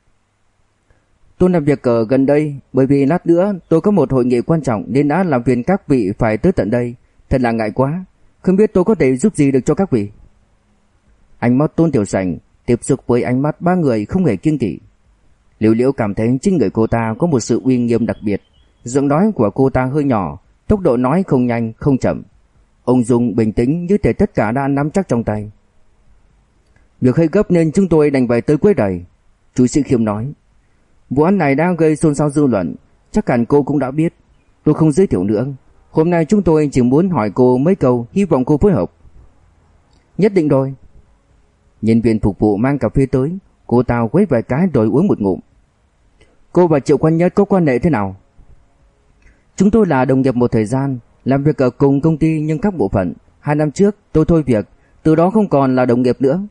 Tôi làm việc ở gần đây, bởi vì lát nữa tôi có một hội nghị quan trọng nên đã làm phiền các vị phải tới tận đây. Thật là ngại quá, không biết tôi có thể giúp gì được cho các vị. Ánh mắt Tôn Tiểu Sành tiếp xúc với ánh mắt ba người không hề kiêng kỵ. Liễu Liễu cảm thấy trên người cô ta có một sự uy nghiêm đặc biệt. Giọng nói của cô ta hơi nhỏ, tốc độ nói không nhanh không chậm. Ông dung bình tĩnh như thể tất cả đã nắm chắc trong tay. Việc hơi gấp nên chúng tôi đành phải tới quấy rầy. Chu Sĩ Khiêm nói: Vụ án này đang gây xôn xao dư luận, chắc hẳn cô cũng đã biết. Tôi không giới thiệu nữa. Hôm nay chúng tôi chỉ muốn hỏi cô mấy câu, hy vọng cô phối hợp. Nhất định rồi. Nhân viên phục vụ mang cà phê tới, cô ta quấy vài cái rồi uống một ngụm. Cô và Triệu Quan Nhất có quan hệ thế nào? Chúng tôi là đồng nghiệp một thời gian, làm việc ở cùng công ty nhưng các bộ phận. Hai năm trước tôi thôi việc, từ đó không còn là đồng nghiệp nữa.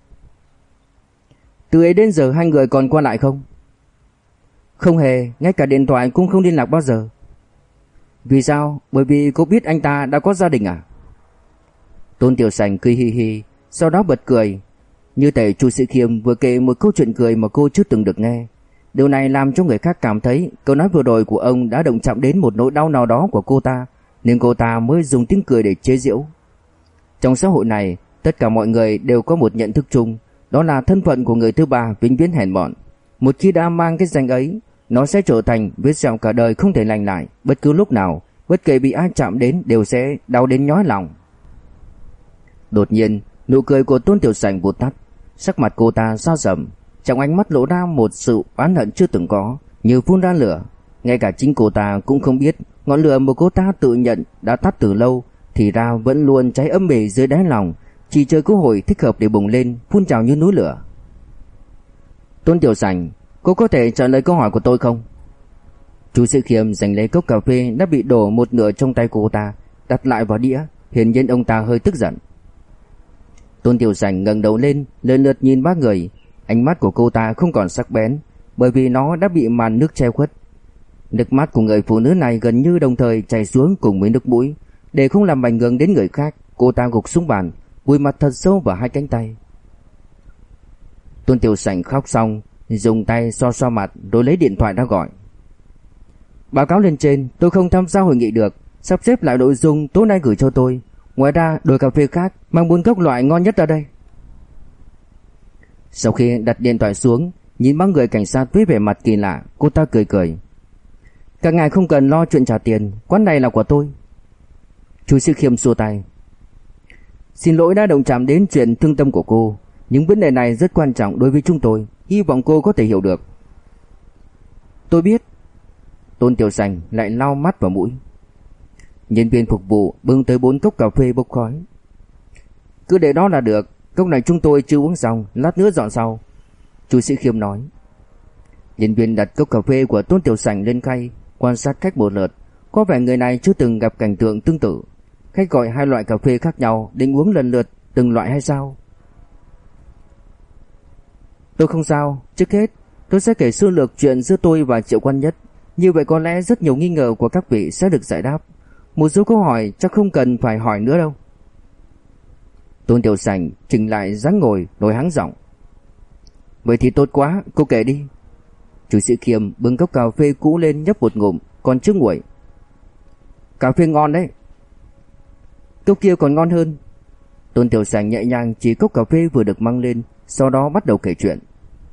Từ ấy đến giờ hai người còn qua lại không? Không hề, ngay cả điện thoại cũng không liên lạc bao giờ. Vì sao? Bởi vì cô biết anh ta đã có gia đình à? Tôn Tiểu Sành cười hi hi, sau đó bật cười. Như thể Chu Sĩ Khiêm vừa kể một câu chuyện cười mà cô chưa từng được nghe. Điều này làm cho người khác cảm thấy câu nói vừa rồi của ông đã động chạm đến một nỗi đau nào đó của cô ta, nên cô ta mới dùng tiếng cười để chế giễu. Trong xã hội này, tất cả mọi người đều có một nhận thức chung, đó là thân phận của người thứ ba vĩnh viễn hèn mọn. Một khi đã mang cái danh ấy, nó sẽ trở thành vết sẹo cả đời không thể lành lại. Bất cứ lúc nào, bất kể bị ai chạm đến đều sẽ đau đến nhói lòng. Đột nhiên, nụ cười của Tôn Tiểu Sành vụt tắt, sắc mặt cô ta xa sầm, trong ánh mắt lộ ra một sự oán hận chưa từng có, như phun ra lửa. Ngay cả chính cô ta cũng không biết ngọn lửa mà cô ta tự nhận đã tắt từ lâu thì ra vẫn luôn cháy âm ỉ dưới đáy lòng, chỉ chờ cơ hội thích hợp để bùng lên, phun trào như núi lửa. Tôn Tiểu Sành, cô có thể trả lời câu hỏi của tôi không? Chu Sĩ Khiêm giành lấy cốc cà phê đã bị đổ một nửa trong tay cô ta, đặt lại vào đĩa, hiển nhiên ông ta hơi tức giận. Tôn Tiểu Sành ngẩng đầu lên, lần lượt nhìn ba người, ánh mắt của cô ta không còn sắc bén, bởi vì nó đã bị màn nước che khuất. Nước mắt của người phụ nữ này gần như đồng thời chảy xuống cùng với nước mũi. Để không làm ảnh hưởng đến người khác, cô ta gục xuống bàn, vùi mặt thật sâu vào hai cánh tay. Tôn Tiểu Sảnh khóc xong, dùng tay xoa xoa mặt rồi lấy điện thoại ra gọi. Báo cáo lên trên, tôi không tham gia hội nghị được, sắp xếp lại nội dung tối nay gửi cho tôi. Ngoài ra, đổi cà phê khác, mang bốn cốc loại ngon nhất ra đây. Sau khi đặt điện thoại xuống, nhìn bóng người cảnh sát với vẻ mặt kỳ lạ, cô ta cười cười. Các ngài không cần lo chuyện trả tiền, quán này là của tôi. Chu Sĩ Khiêm xua tay. Xin lỗi đã động chạm đến chuyện thương tâm của cô, những vấn đề này rất quan trọng đối với chúng tôi, hy vọng cô có thể hiểu được. Tôi biết. Tôn Tiểu Sành lại lau mắt vào mũi. Nhân viên phục vụ bưng tới bốn cốc cà phê bốc khói. Cứ để đó là được, cốc này chúng tôi chưa uống xong, lát nữa dọn sau. Chu Sĩ Khiêm nói. Nhân viên đặt cốc cà phê của Tôn Tiểu Sành lên khay, quan sát khách một lượt. Có vẻ người này chưa từng gặp cảnh tượng tương tự. Khách gọi hai loại cà phê khác nhau, định uống lần lượt từng loại hay sao? Tôi không sao, trước hết tôi sẽ kể sơ lược chuyện giữa tôi và Triệu Quan Nhất. Như vậy có lẽ rất nhiều nghi ngờ của các vị sẽ được giải đáp. Một số câu hỏi chắc không cần phải hỏi nữa đâu. Tôn Tiểu Sành chỉnh lại dáng ngồi rồi hắng giọng. Vậy thì tốt quá, cô kể đi. Chu Sĩ Khiêm bưng cốc cà phê cũ lên nhấp một ngụm, còn chưa nguội. Cà phê ngon đấy. Cốc kia còn ngon hơn. Tôn Tiểu Sành nhẹ nhàng chỉ cốc cà phê vừa được mang lên, sau đó bắt đầu kể chuyện.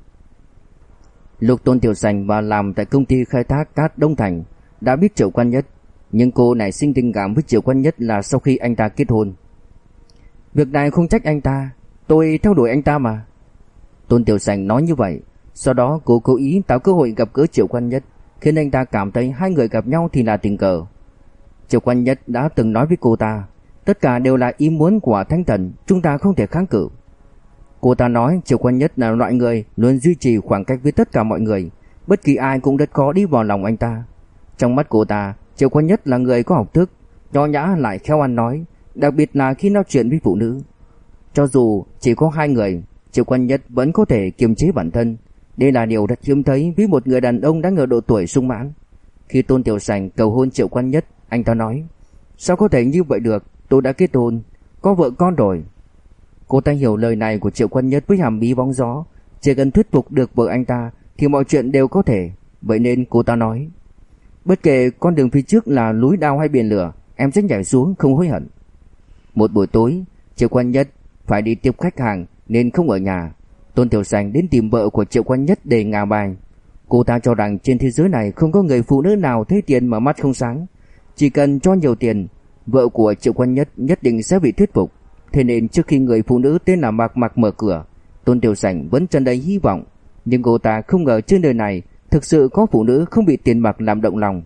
Lúc Tôn Tiểu Sành vào làm tại công ty khai thác cát Đông Thành, đã biết Triệu Quan Nhất, nhưng cô nảy sinh tình cảm với Triệu Quan Nhất là sau khi anh ta kết hôn. Việc này không trách anh ta, tôi theo đuổi anh ta mà. Tôn Tiểu Sành nói như vậy, sau đó cô cố ý tạo cơ hội gặp gỡ Triệu Quan Nhất, khiến anh ta cảm thấy hai người gặp nhau thì là tình cờ. Triệu Quan Nhất đã từng nói với cô ta, tất cả đều là ý muốn của Thánh Thần, chúng ta không thể kháng cự. Cô ta nói Triệu Quan Nhất là loại người luôn duy trì khoảng cách với tất cả mọi người, bất kỳ ai cũng rất khó đi vào lòng anh ta. Trong mắt cô ta, Triệu Quan Nhất là người có học thức, nho nhã lại khéo ăn nói, đặc biệt là khi nói chuyện với phụ nữ. Cho dù chỉ có hai người, Triệu Quan Nhất vẫn có thể kiềm chế bản thân. Đây là điều rất hiếm thấy với một người đàn ông đang ở độ tuổi sung mãn. Khi Tôn Tiểu Sành cầu hôn Triệu Quan Nhất, anh ta nói, sao có thể như vậy được, tôi đã kết hôn, có vợ con rồi. Cô ta hiểu lời này của Triệu Quan Nhất với hàm ý bóng gió, chỉ cần thuyết phục được vợ anh ta thì mọi chuyện đều có thể. Vậy nên cô ta nói, bất kể con đường phía trước là núi đao hay biển lửa, em sẽ nhảy xuống không hối hận. Một buổi tối, Triệu Quan Nhất phải đi tiếp khách hàng nên không ở nhà. Tôn Tiểu Sành đến tìm vợ của Triệu Quan Nhất để ngả bài. Cô ta cho rằng trên thế giới này không có người phụ nữ nào thấy tiền mà mắt không sáng. Chỉ cần cho nhiều tiền, vợ của Triệu Quan Nhất nhất định sẽ bị thuyết phục. Thế nên trước khi người phụ nữ tên là Mạc Mạc mở cửa, Tôn Tiểu Sành vẫn tràn đầy hy vọng. Nhưng cô ta không ngờ trên đời này thực sự có phụ nữ không bị tiền bạc làm động lòng.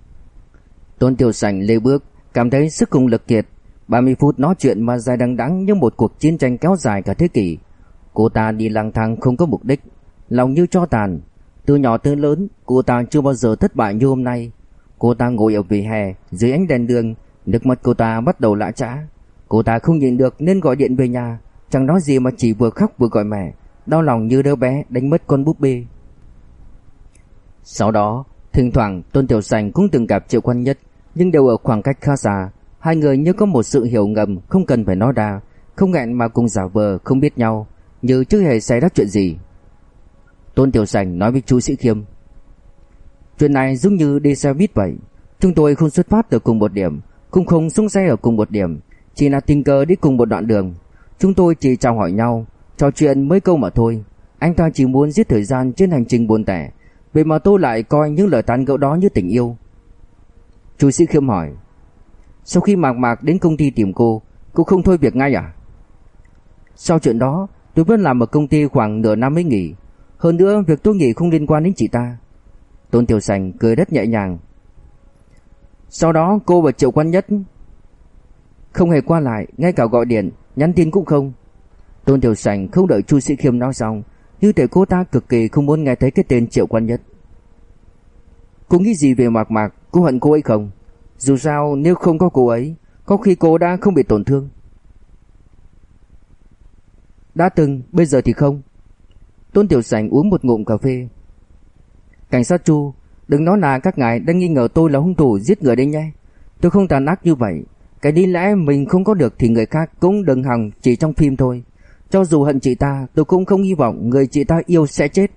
Tôn Tiểu Sành lê bước, cảm thấy sức cùng lực kiệt. ba mươi phút nói chuyện mà dài đằng đẵng như một cuộc chiến tranh kéo dài cả thế kỷ. Cô ta đi lang thang không có mục đích, lòng như tro tàn. Từ nhỏ tới lớn, cô ta chưa bao giờ thất bại như hôm nay. Cô ta ngồi ở vỉa hè dưới ánh đèn đường, nước mắt cô ta bắt đầu lã chã. Cô ta không nhịn được nên gọi điện về nhà, chẳng nói gì mà chỉ vừa khóc vừa gọi mẹ, đau lòng như đứa bé đánh mất con búp bê. Sau đó, thỉnh thoảng Tôn Tiểu Sành cũng từng gặp Triệu Quan Nhất, nhưng đều ở khoảng cách khá xa. Hai người như có một sự hiểu ngầm không cần phải nói ra, không hẹn mà cùng giả vờ không biết nhau, như chưa hề xảy ra chuyện gì. Tôn Tiểu Sành nói với Chu Sĩ Khiêm, chuyện này giống như đi xe buýt vậy, chúng tôi không xuất phát từ cùng một điểm, cũng không xuống xe ở cùng một điểm, chỉ là tình cờ đi cùng một đoạn đường. Chúng tôi chỉ chào hỏi nhau, trò chuyện mấy câu mà thôi. Anh ta chỉ muốn giết thời gian trên hành trình buồn tẻ, vậy mà tôi lại coi những lời tán gẫu đó như tình yêu. Chu Sĩ Khiêm hỏi, sau khi Mạc Mạc đến công ty tìm cô, cô không thôi việc ngay à? Sau chuyện đó, tôi vẫn làm ở công ty khoảng nửa năm mới nghỉ. Hơn nữa, việc tôi nghỉ không liên quan đến chị ta. Tôn Tiểu Sành cười rất nhẹ nhàng. Sau đó cô và Triệu Quan Nhất không hề qua lại, ngay cả gọi điện, nhắn tin cũng không. Tôn Tiểu Sành không đợi Chu Sĩ Khiêm nói xong, như thể cô ta cực kỳ không muốn nghe thấy cái tên Triệu Quan Nhất. Cô nghĩ gì về Mạc Mạc? Cô hận cô ấy không? Dù sao nếu không có cô ấy, có khi cô đã không bị tổn thương. Đã từng, bây giờ thì không. Tôn Tiểu Sành uống một ngụm cà phê. Cảnh sát Chu, Đừng nói là các ngài đang nghi ngờ tôi là hung thủ giết người đấy nhé. Tôi không tàn ác như vậy. Cái lý lẽ mình không có được thì người khác cũng đừng hòng chỉ trong phim thôi. Cho dù hận chị ta, tôi cũng không hy vọng người chị ta yêu sẽ chết.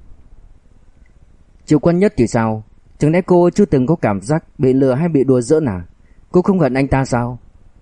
Triệu Quân Nhất thì sao? Chẳng lẽ cô chưa từng có cảm giác bị lừa hay bị đùa giỡn à? Cô không hận anh ta sao?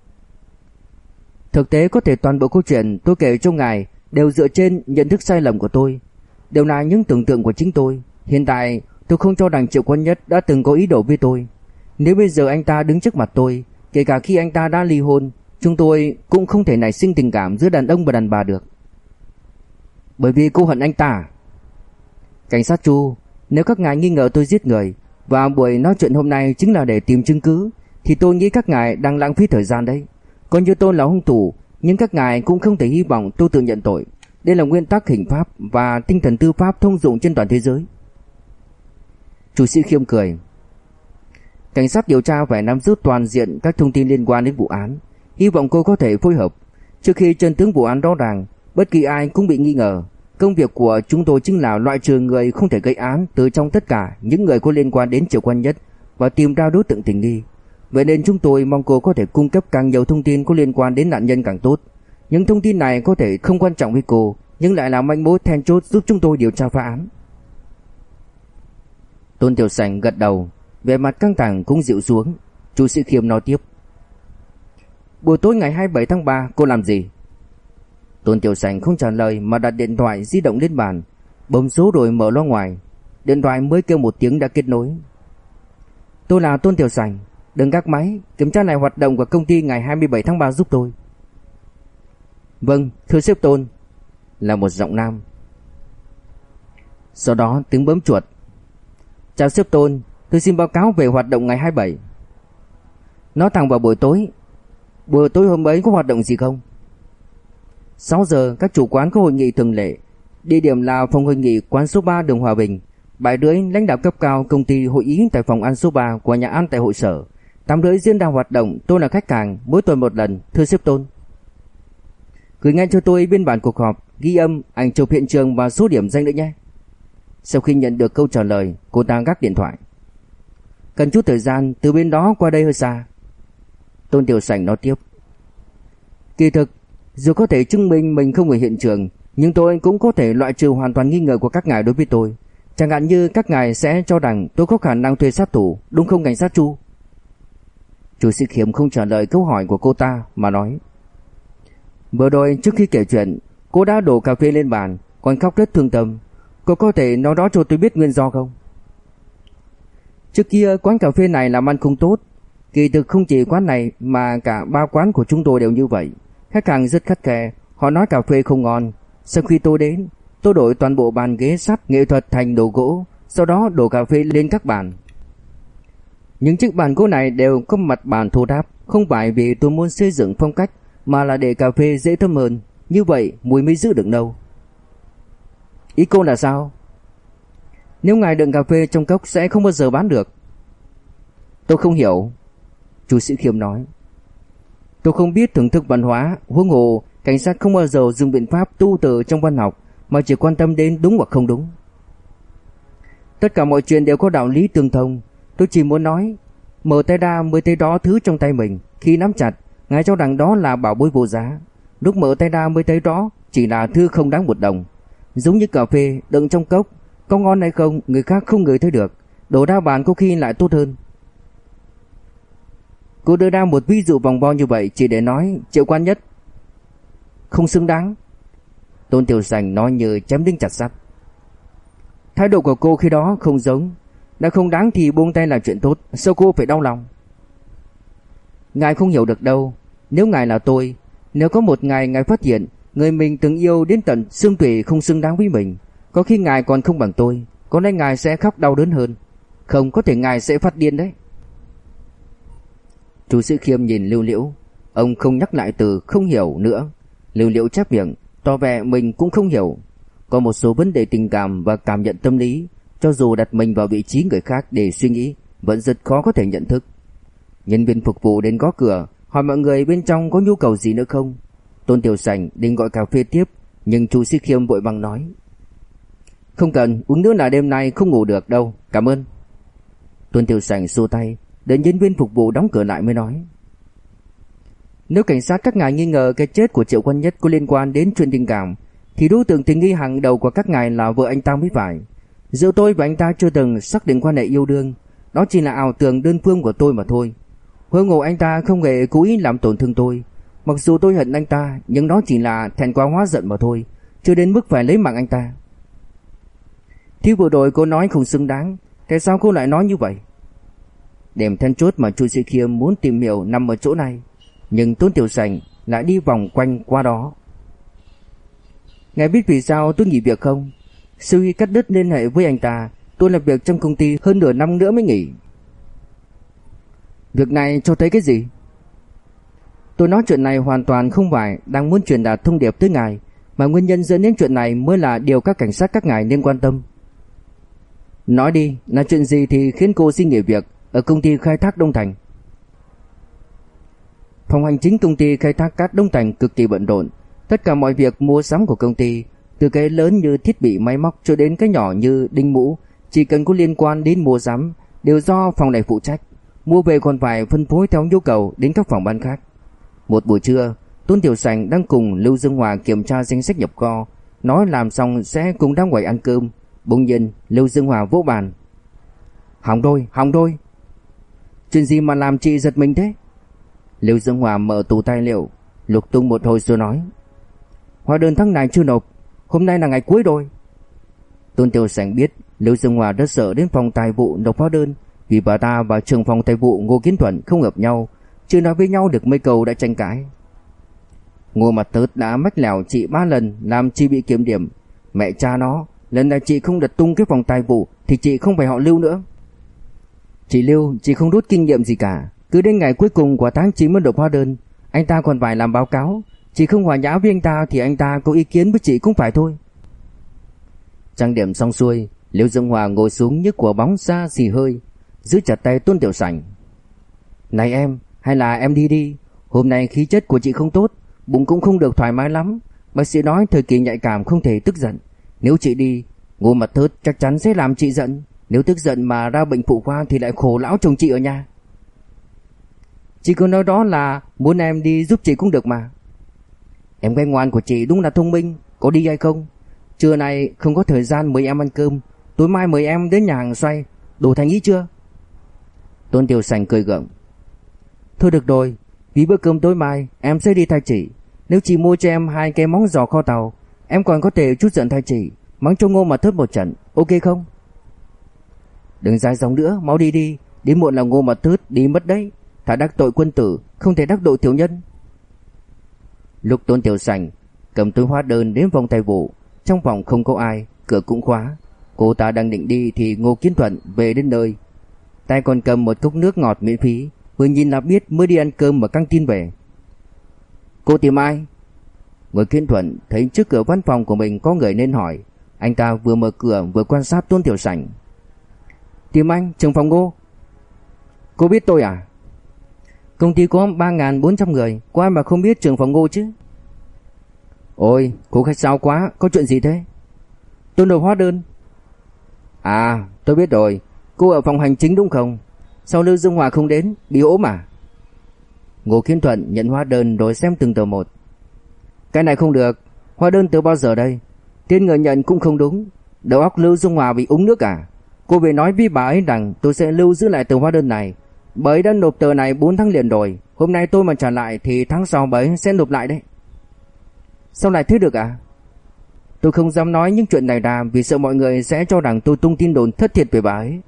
Thực tế có thể toàn bộ câu chuyện tôi kể cho ngài đều dựa trên nhận thức sai lầm của tôi. Đều là những tưởng tượng của chính tôi. Hiện tại tôi không cho rằng Triệu Quân Nhất đã từng có ý đồ với tôi. Nếu bây giờ anh ta đứng trước mặt tôi, kể cả khi anh ta đã ly hôn, chúng tôi cũng không thể nảy sinh tình cảm giữa đàn ông và đàn bà được. Bởi vì cô hận anh ta. Cảnh sát Chu, nếu các ngài nghi ngờ tôi giết người và buổi nói chuyện hôm nay chính là để tìm chứng cứ, thì tôi nghĩ các ngài đang lãng phí thời gian đấy. Coi như tôi là hung thủ, nhưng các ngài cũng không thể hy vọng tôi tự nhận tội. Đây là nguyên tắc hình pháp và tinh thần tư pháp thông dụng trên toàn thế giới. Chủ sĩ Khiêm cười. Cảnh sát điều tra phải nắm giữ toàn diện các thông tin liên quan đến vụ án. Hy vọng cô có thể phối hợp. Trước khi chân tướng vụ án rõ ràng, bất kỳ ai cũng bị nghi ngờ. Công việc của chúng tôi chính là loại trừ người không thể gây án từ trong tất cả những người có liên quan đến Triệu Quân Nhất và tìm ra đối tượng tình nghi. Vậy nên chúng tôi mong cô có thể cung cấp càng nhiều thông tin có liên quan đến nạn nhân càng tốt. Những thông tin này có thể không quan trọng với cô, nhưng lại là manh mối then chốt giúp chúng tôi điều tra phá án. Tôn Tiểu Sảnh gật đầu, vẻ mặt căng thẳng cũng dịu xuống. Chủ sĩ Khiêm nói tiếp. Buổi tối ngày hai mươi bảy tháng ba cô làm gì? Tôn Tiểu Sảnh không trả lời mà đặt điện thoại di động lên bàn, bấm số rồi mở loa ngoài. Điện thoại mới kêu một tiếng đã kết nối. Tôi là Tôn Tiểu Sảnh, đừng gác máy, kiểm tra lại hoạt động của công ty ngày hai mươi bảy tháng ba giúp tôi. Vâng, thưa sếp Tôn, là một giọng nam. Sau đó tiếng bấm chuột. Chào sếp Tôn, tôi xin báo cáo về hoạt động ngày hai mươi bảy. Nói thẳng vào buổi tối. Buổi tối hôm ấy có hoạt động gì không? sáu giờ các chủ quán có hội nghị thường lệ. Địa điểm là phòng hội nghị quán số ba đường Hòa Bình. bảy rưỡi lãnh đạo cấp cao công ty hội ý tại phòng ăn số ba của nhà ăn tại hội sở. tám rưỡi diễn đàn hoạt động, tôi là khách hàng mỗi tuần một lần, thưa sếp Tôn. Gửi ngay cho tôi biên bản cuộc họp, ghi âm, ảnh chụp hiện trường và số điểm danh nữa nhé. Sau khi nhận được câu trả lời, cô ta gác điện thoại. Cần chút thời gian, từ bên đó qua đây hơi xa. Tôn Tiểu Sảnh nói tiếp. Kỳ thực, dù có thể chứng minh mình không ở hiện trường, nhưng tôi cũng có thể loại trừ hoàn toàn nghi ngờ của các ngài đối với tôi. Chẳng hạn như các ngài sẽ cho rằng tôi có khả năng thuê sát thủ, đúng không cảnh sát Chu? Chủ sĩ Khiêm không trả lời câu hỏi của cô ta mà nói. Vừa rồi trước khi kể chuyện, cô đã đổ cà phê lên bàn, còn khóc rất thương tâm. Cô có thể nói đó cho tôi biết nguyên do không? Trước kia quán cà phê này làm ăn không tốt. Kỳ thực không chỉ quán này mà cả ba quán của chúng tôi đều như vậy. Khách hàng rất khắt khe, họ nói cà phê không ngon. Sau khi tôi đến, tôi đổi toàn bộ bàn ghế sắt nghệ thuật thành đồ gỗ, sau đó đổ cà phê lên các bàn. Những chiếc bàn gỗ này đều có mặt bàn thô ráp, không phải vì tôi muốn xây dựng phong cách mà là để cà phê dễ thơm hơn, như vậy mùi mới giữ được lâu. Ý cô là sao? Nếu ngài đựng cà phê trong cốc sẽ không bao giờ bán được. Tôi không hiểu. Chủ sĩ Khiêm nói. Tôi không biết thưởng thức văn hóa, huống hồ cảnh sát không bao giờ dùng biện pháp tu từ trong văn học mà chỉ quan tâm đến đúng hoặc không đúng. Tất cả mọi chuyện đều có đạo lý tương thông. Tôi chỉ muốn nói, mở tay ra mới thấy đó thứ trong tay mình. Khi nắm chặt, ngài cho rằng đó là bảo bối vô giá. Lúc mở tay ra mới thấy đó chỉ là thứ không đáng một đồng. Giống như cà phê đựng trong cốc, có ngon hay không người khác không ngửi thấy được, đổ ra bàn có khi lại tốt hơn. Cô đưa ra một ví dụ vòng vo như vậy chỉ để nói Triệu Quân Nhất không xứng đáng. Tôn Tiểu Sảnh nói như chém đinh chặt sắt. Thái độ của cô khi đó không giống. Đã không đáng thì buông tay là chuyện tốt, sao cô phải đau lòng? Ngài không hiểu được đâu. Nếu ngài là tôi, nếu có một ngày ngài phát hiện người mình từng yêu đến tận xương tủy không xứng đáng với mình, có khi ngài còn không bằng tôi, có lẽ ngài sẽ khóc đau đớn hơn. Không, có thể ngài sẽ phát điên đấy. Chủ sĩ Khiêm nhìn Lưu Liễu, ông không nhắc lại từ không hiểu nữa. Lưu Liễu chép miệng, tỏ vẻ mình cũng không hiểu. Có một số vấn đề tình cảm và cảm nhận tâm lý, cho dù đặt mình vào vị trí người khác để suy nghĩ, vẫn rất khó có thể nhận thức. Nhân viên phục vụ đến gõ cửa, hỏi mọi người bên trong có nhu cầu gì nữa không. Tôn Tiểu Sảnh định gọi cà phê tiếp, nhưng chủ sĩ Khiêm vội vàng nói. Không cần, uống nữa là đêm nay không ngủ được đâu, cảm ơn. Tôn Tiểu Sảnh xua tay, đến nhân viên phục vụ đóng cửa lại mới nói: Nếu cảnh sát các ngài nghi ngờ cái chết của Triệu Quân Nhất có liên quan đến chuyện tình cảm, thì đối tượng tình nghi hàng đầu của các ngài là vợ anh ta mới phải. Giữa tôi và anh ta chưa từng xác định quan hệ yêu đương, đó chỉ là ảo tưởng đơn phương của tôi mà thôi. Huống hồ anh ta không hề cố ý làm tổn thương tôi. Mặc dù tôi hận anh ta, nhưng đó chỉ là thẹn quá hóa giận mà thôi, chưa đến mức phải lấy mạng anh ta. Thứ vừa rồi cô nói không xứng đáng, tại sao cô lại nói như vậy? Điểm then chốt mà Chu Sĩ Khiêm muốn tìm hiểu nằm ở chỗ này, nhưng Tôn Tiểu Sảnh lại đi vòng quanh qua đó. Ngài biết vì sao tôi nghỉ việc không? Sau khi cắt đứt liên hệ với anh ta, tôi làm việc trong công ty hơn nửa năm nữa mới nghỉ. Việc này cho thấy cái gì? Tôi nói chuyện này hoàn toàn không phải đang muốn truyền đạt thông điệp tới ngài, mà nguyên nhân dẫn đến chuyện này mới là điều các cảnh sát các ngài nên quan tâm. Nói đi, là chuyện gì thì khiến cô xin nghỉ việc ở công ty khai thác Đông Thành? Phòng hành chính công ty khai thác cát Đông Thành cực kỳ bận rộn. Tất cả mọi việc mua sắm của công ty, từ cái lớn như thiết bị máy móc cho đến cái nhỏ như đinh mũ, chỉ cần có liên quan đến mua sắm đều do phòng này phụ trách. Mua về còn phải phân phối theo nhu cầu đến các phòng ban khác. Một buổi trưa, Tôn Tiểu Sảnh đang cùng Lưu Dương Hòa kiểm tra danh sách nhập kho, nói làm xong sẽ cùng ra ngoài ăn cơm. Bỗng nhiên Lưu Dương Hòa vỗ bàn: Hỏng rồi, hỏng rồi. Chuyện gì mà làm chị giật mình thế? Lưu Dương Hòa mở tủ tài liệu, lục tung một hồi rồi nói: Hóa đơn tháng này chưa nộp, hôm nay là ngày cuối rồi. Tôn Tiểu Sảnh biết Lưu Dương Hòa rất sợ đến phòng tài vụ nộp hóa đơn, vì bà ta và trưởng phòng tài vụ Ngô Kiến Thuận không hợp nhau, chưa nói với nhau được mấy câu đã tranh cãi. Ngô Mặt Tớt đã mách lèo chị ba lần làm chị bị kiểm điểm. Mẹ cha nó, lần này chị không đặt tung cái phòng tài vụ thì chị không phải họ Lưu nữa. Chị Lưu, chị không rút kinh nghiệm gì cả, cứ đến ngày cuối cùng của tháng chị mới nộp hóa đơn. Anh ta còn phải làm báo cáo, chị không hòa nhã với anh ta thì anh ta có ý kiến với chị cũng phải thôi. Trang điểm xong xuôi, Lưu Dương Hòa ngồi xuống như quả bóng xa xì hơi, giữ chặt tay Tôn Tiểu Sảnh. Này em, hay là em đi đi, hôm nay khí chất của chị không tốt, bụng cũng không được thoải mái lắm. Bác sĩ nói thời kỳ nhạy cảm không thể tức giận. Nếu chị đi, Ngô Mặt Thớt chắc chắn sẽ làm chị giận. Nếu tức giận mà ra bệnh phụ khoa thì lại khổ lão chồng chị ở nhà. Chị cứ nói đó là muốn em đi giúp chị cũng được mà. Em gái ngoan của chị đúng là thông minh, có đi hay không? Trưa nay không có thời gian mời em ăn cơm, tối mai mời em đến nhà hàng xoay, đồ thành ý chưa? Tôn Tiểu Sảnh cười gượng. Thôi được rồi, vì bữa cơm tối mai em sẽ đi thay chị. Nếu chị mua cho em hai cái móng giò kho tàu, em còn có thể chút giận thay chị, mắng cho Ngô Mặt Thớt một trận, ok không? Đừng dài dòng nữa, mau đi đi, đến muộn là Ngô Mặt Thớt đi mất đấy. Thà đắc tội quân tử, không thể đắc tội tiểu nhân. Lúc Tôn Tiểu Sảnh cầm túi hóa đơn đến phòng tài vụ, trong phòng không có ai, cửa cũng khóa. Cô ta đang định đi thì Ngô Kiến Thuận về đến nơi, tay còn cầm một cốc nước ngọt miễn phí, vừa nhìn là biết mới đi ăn cơm ở căng tin về. Cô tìm ai? Ngô Kiến Thuận thấy trước cửa văn phòng của mình có người nên hỏi. Anh ta vừa mở cửa vừa quan sát Tôn Tiểu Sảnh. Tìm anh, trưởng phòng Ngô. Cô biết tôi à? Công ty có ba nghìn bốn trăm người, có ai mà không biết trưởng phòng Ngô chứ? Ôi, cô khách sáo quá, có chuyện gì thế? Tôi nộp hóa đơn. À, tôi biết rồi, cô ở phòng hành chính đúng không? Sao Lưu Dương Hòa không đến, bị ốm à? Ngô Kiến Thuận nhận hóa đơn rồi xem từng tờ một. Cái này không được, hóa đơn từ bao giờ đây? Tên người nhận cũng không đúng, đầu óc Lưu Dương Hòa bị uống nước à? Cô về nói với bà ấy rằng tôi sẽ lưu giữ lại tờ hóa đơn này. Bà ấy đã nộp tờ này bốn tháng liền rồi, hôm nay tôi mà trả lại thì tháng sau bà ấy sẽ nộp lại đấy. Sao lại thế được à? Tôi không dám nói những chuyện này ra vì sợ mọi người sẽ cho rằng tôi tung tin đồn thất thiệt về bà ấy.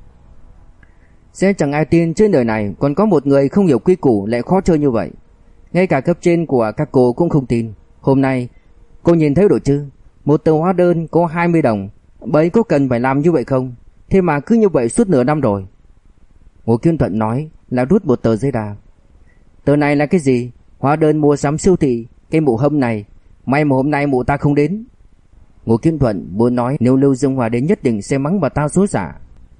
Sẽ chẳng ai tin trên đời này còn có một người không hiểu quy củ lại khó chơi như vậy. Ngay cả cấp trên của các cô cũng không tin. Hôm nay cô nhìn thấy rồi chứ, một tờ hóa đơn có hai mươi đồng, bà ấy có cần phải làm như vậy không? Thế mà cứ như vậy suốt nửa năm rồi. Ngô Kiến Thuận nói là rút một tờ giấy ra. Tờ này là cái gì? Hóa đơn mua sắm siêu thị, cái mụ hâm này. May mà hôm nay mụ ta không đến. Ngô Kiến Thuận muốn nói nếu Lưu Dương Hòa đến nhất định sẽ mắng bà ta xối xả.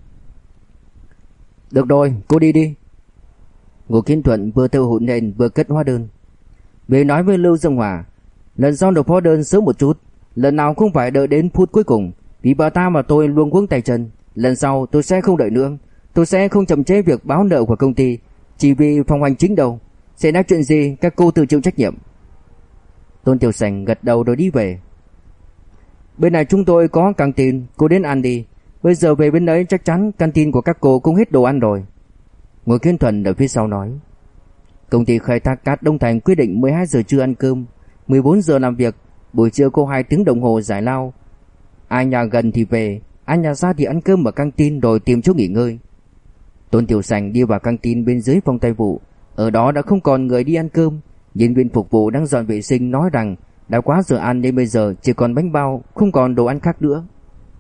Được rồi, cô đi đi. Ngô Kiến Thuận vừa thêu hụt nền vừa cất hóa đơn. Về nói với Lưu Dương Hòa, lần sau nộp hóa đơn sớm một chút, lần nào không phải đợi đến phút cuối cùng, vì bà ta mà tôi luôn cuống tay chân. Lần sau tôi sẽ không đợi nữa, Tôi sẽ không chậm trễ việc báo nợ của công ty chỉ vì phòng hành chính đâu. Sẽ ra chuyện gì các cô tự chịu trách nhiệm. Tôn Tiểu Sành gật đầu rồi đi về. Bên này chúng tôi có căng tin, cô đến ăn đi. Bây giờ về bên đấy chắc chắn căng tin của các cô cũng hết đồ ăn rồi. Ngô Kiến Thuần ở phía sau nói. Công ty khai thác cát Đông Thành quyết định mười hai giờ trưa ăn cơm, mười bốn giờ làm việc, buổi trưa có hai tiếng đồng hồ giải lao. Ai nhà gần thì về, ai nhà xa thì ăn cơm ở căng tin rồi tìm chỗ nghỉ ngơi. Tôn Tiểu Sành đi vào căng tin bên dưới phòng tài vụ. Ở đó đã không còn người đi ăn cơm. Nhân viên phục vụ đang dọn vệ sinh nói rằng đã quá giờ ăn nên bây giờ chỉ còn bánh bao, không còn đồ ăn khác nữa.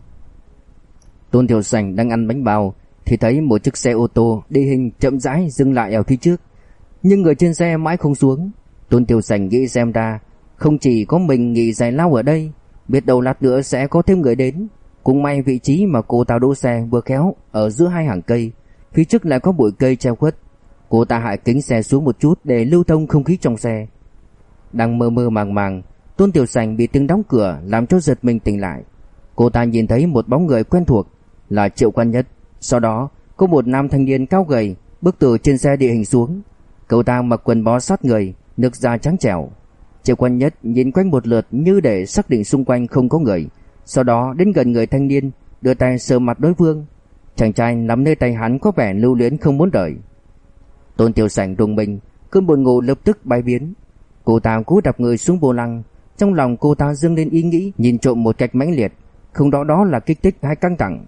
Tôn Tiểu Sành đang ăn bánh bao thì thấy một chiếc xe ô tô địa hình chậm rãi dừng lại ở phía trước, nhưng người trên xe mãi không xuống. Tôn Tiểu Sành nghĩ xem ra không chỉ có mình nghỉ giải lao ở đây, biết đâu lát nữa sẽ có thêm người đến. Cũng may vị trí mà cô ta đỗ xe vừa khéo ở giữa hai hàng cây, phía trước lại có bụi cây che khuất. Cô ta hạ kính xe xuống một chút để lưu thông không khí trong xe. Đang mơ mơ màng màng, Tôn Tiểu Sành bị tiếng đóng cửa làm cho giật mình tỉnh lại. Cô ta nhìn thấy một bóng người quen thuộc là Triệu Quan Nhất. Sau đó có một nam thanh niên cao gầy bước từ trên xe địa hình xuống. Cậu ta mặc quần bó sát người, nước da trắng trẻo. Triệu Quan Nhất nhìn quanh một lượt như để xác định xung quanh không có người, sau đó đến gần người thanh niên, đưa tay sờ mặt đối phương. Chàng trai nắm nơi tay hắn có vẻ lưu luyến không muốn rời. Tôn Tiểu Sành rùng mình, cơn buồn ngủ lập tức bay biến. Cô ta cúi đập người xuống vô lăng. Trong lòng cô ta dâng lên ý nghĩ nhìn trộm một cách mãnh liệt, không rõ đó là kích thích hay căng thẳng.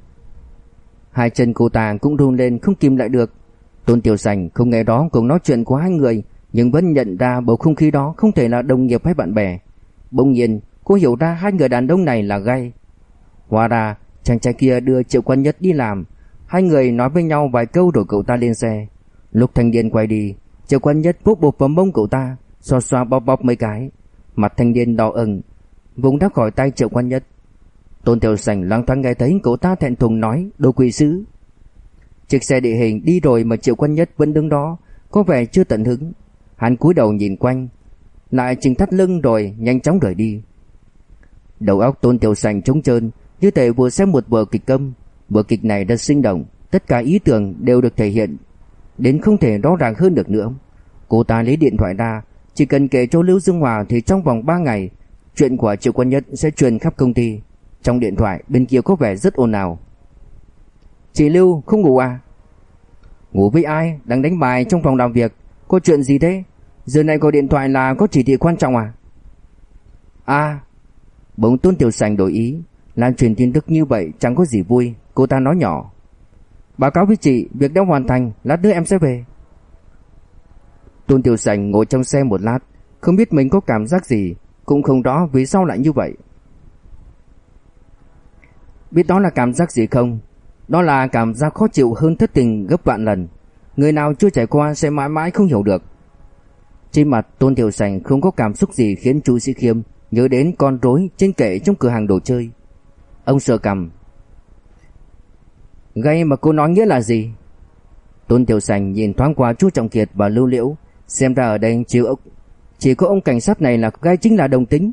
Hai chân cô ta cũng run lên không kìm lại được. Tôn Tiểu Sành không nghe đó cuộc nói chuyện của hai người, nhưng vẫn nhận ra bầu không khí đó không thể là đồng nghiệp hay bạn bè. Bỗng nhiên cô hiểu ra hai người đàn ông này là gay. Hóa ra chàng trai kia đưa Triệu Quan Nhất đi làm. Hai người nói với nhau vài câu rồi cậu ta lên xe. Lúc thanh niên quay đi, Triệu Quan Nhất vỗ bột vào mông cậu ta, xoa xoa bóp bóp mấy cái. Mặt thanh niên đỏ ửng, vùng ra khỏi tay Triệu Quan Nhất. Tôn Tiểu Sành loáng thoáng nghe thấy cậu ta thẹn thùng nói đồ quỷ sứ. Chiếc xe địa hình đi rồi mà Triệu Quan Nhất vẫn đứng đó, có vẻ chưa tận hứng. Hắn cúi đầu nhìn quanh, lại chỉnh thắt lưng rồi nhanh chóng rời đi. Đầu óc Tôn Tiểu Sành trống trơn, như thể vừa xem một vở kịch câm. Vở kịch này rất sinh động, tất cả ý tưởng đều được thể hiện đến không thể rõ ràng hơn được nữa. Cô ta lấy điện thoại ra, chỉ cần kể cho Lưu Dương Hòa thì trong vòng ba ngày chuyện của Triệu Quan Nhất sẽ truyền khắp công ty. Trong điện thoại bên kia có vẻ rất ồn ào. Chị Lưu không ngủ à? Ngủ với ai? Đang đánh bài trong phòng làm việc. Có chuyện gì thế? Giờ này gọi điện thoại là có chỉ thị quan trọng à? À. Bỗng Tôn Tiểu Sành đổi ý. Lan truyền tin tức như vậy chẳng có gì vui. Cô ta nói nhỏ. Báo cáo với chị, việc đã hoàn thành, lát nữa em sẽ về. Tôn Tiểu Sành ngồi trong xe một lát, không biết mình có cảm giác gì, cũng không rõ vì sao lại như vậy. Biết đó là cảm giác gì không? Đó là cảm giác khó chịu hơn thất tình gấp vạn lần. Người nào chưa trải qua sẽ mãi mãi không hiểu được. Trên mặt Tôn Tiểu Sành không có cảm xúc gì khiến Chu Sĩ Khiêm nhớ đến con rối trên kệ trong cửa hàng đồ chơi. Ông sờ cằm. Gay mà cô nói nghĩa là gì? Tôn Tiểu Sành nhìn thoáng qua Chu Trọng Kiệt và Lưu Liễu, xem ra ở đây chỉ, chỉ có ông cảnh sát này là gay chính là đồng tính.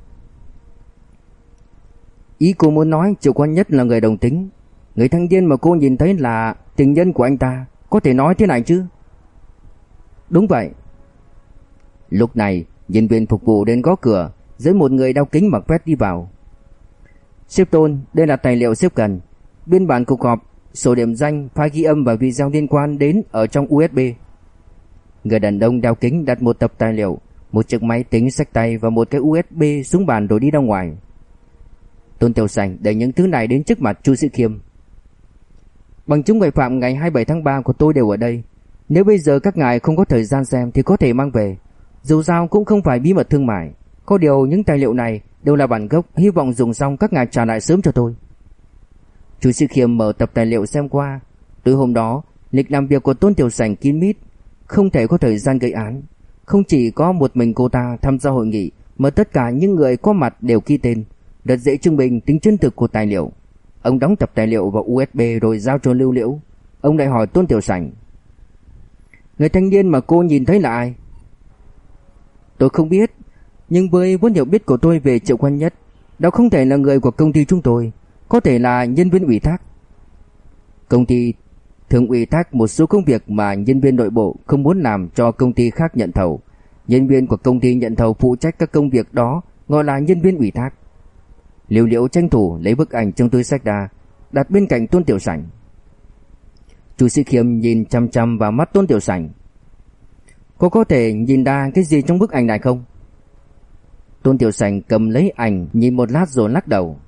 Ý cô muốn nói Triệu Quan Nhất là người đồng tính. Người thanh niên mà cô nhìn thấy là tình nhân của anh ta, có thể nói thế này chứ? Đúng vậy. Lúc này nhân viên phục vụ đến gõ cửa, dẫn một người đeo kính mặc vest đi vào. Sếp Tôn, đây là tài liệu sếp cần. Biên bản cuộc họp, sổ điểm danh, file ghi âm và video liên quan đến ở trong u ét bê. Người đàn ông đeo kính đặt một tập tài liệu, một chiếc máy tính xách tay và một cái u ét bê xuống bàn rồi đi ra ngoài. Tôn Tiểu Sành đẩy những thứ này đến trước mặt Chu Sĩ Khiêm. Bằng chứng ngoại phạm ngày hai mươi bảy tháng ba của tôi đều ở đây. Nếu bây giờ các ngài không có thời gian xem thì có thể mang về. Dù sao cũng không phải bí mật thương mại. Có điều những tài liệu này đều là bản gốc, hy vọng dùng xong các ngài trả lại sớm cho tôi. Chu Sĩ Khiêm mở tập tài liệu xem qua. Tối hôm đó, lịch làm việc của Tôn Tiểu Sành kín mít, không thể có thời gian gây án. Không chỉ có một mình cô ta tham gia hội nghị, mà tất cả những người có mặt đều ghi tên, rất dễ chứng minh tính chân thực của tài liệu. Ông đóng tập tài liệu vào u ét bê rồi giao cho Lưu Liễu. Ông lại hỏi Tôn Tiểu Sành. Người thanh niên mà cô nhìn thấy là ai? Tôi không biết, nhưng với vốn hiểu biết của tôi về Triệu Quan Nhất, đó không thể là người của công ty chúng tôi, có thể là nhân viên ủy thác. Công ty thường ủy thác một số công việc mà nhân viên nội bộ không muốn làm cho công ty khác nhận thầu. Nhân viên của công ty nhận thầu phụ trách các công việc đó gọi là nhân viên ủy thác. Liễu Liễu tranh thủ lấy bức ảnh trong túi xách ra, đặt bên cạnh Tôn Tiểu Sảnh. Chu Sĩ Khiêm nhìn chăm chăm vào mắt Tôn Tiểu Sảnh. Cô có thể nhìn ra cái gì trong bức ảnh này không? Tôn Tiểu Sảnh cầm lấy ảnh nhìn một lát rồi lắc đầu.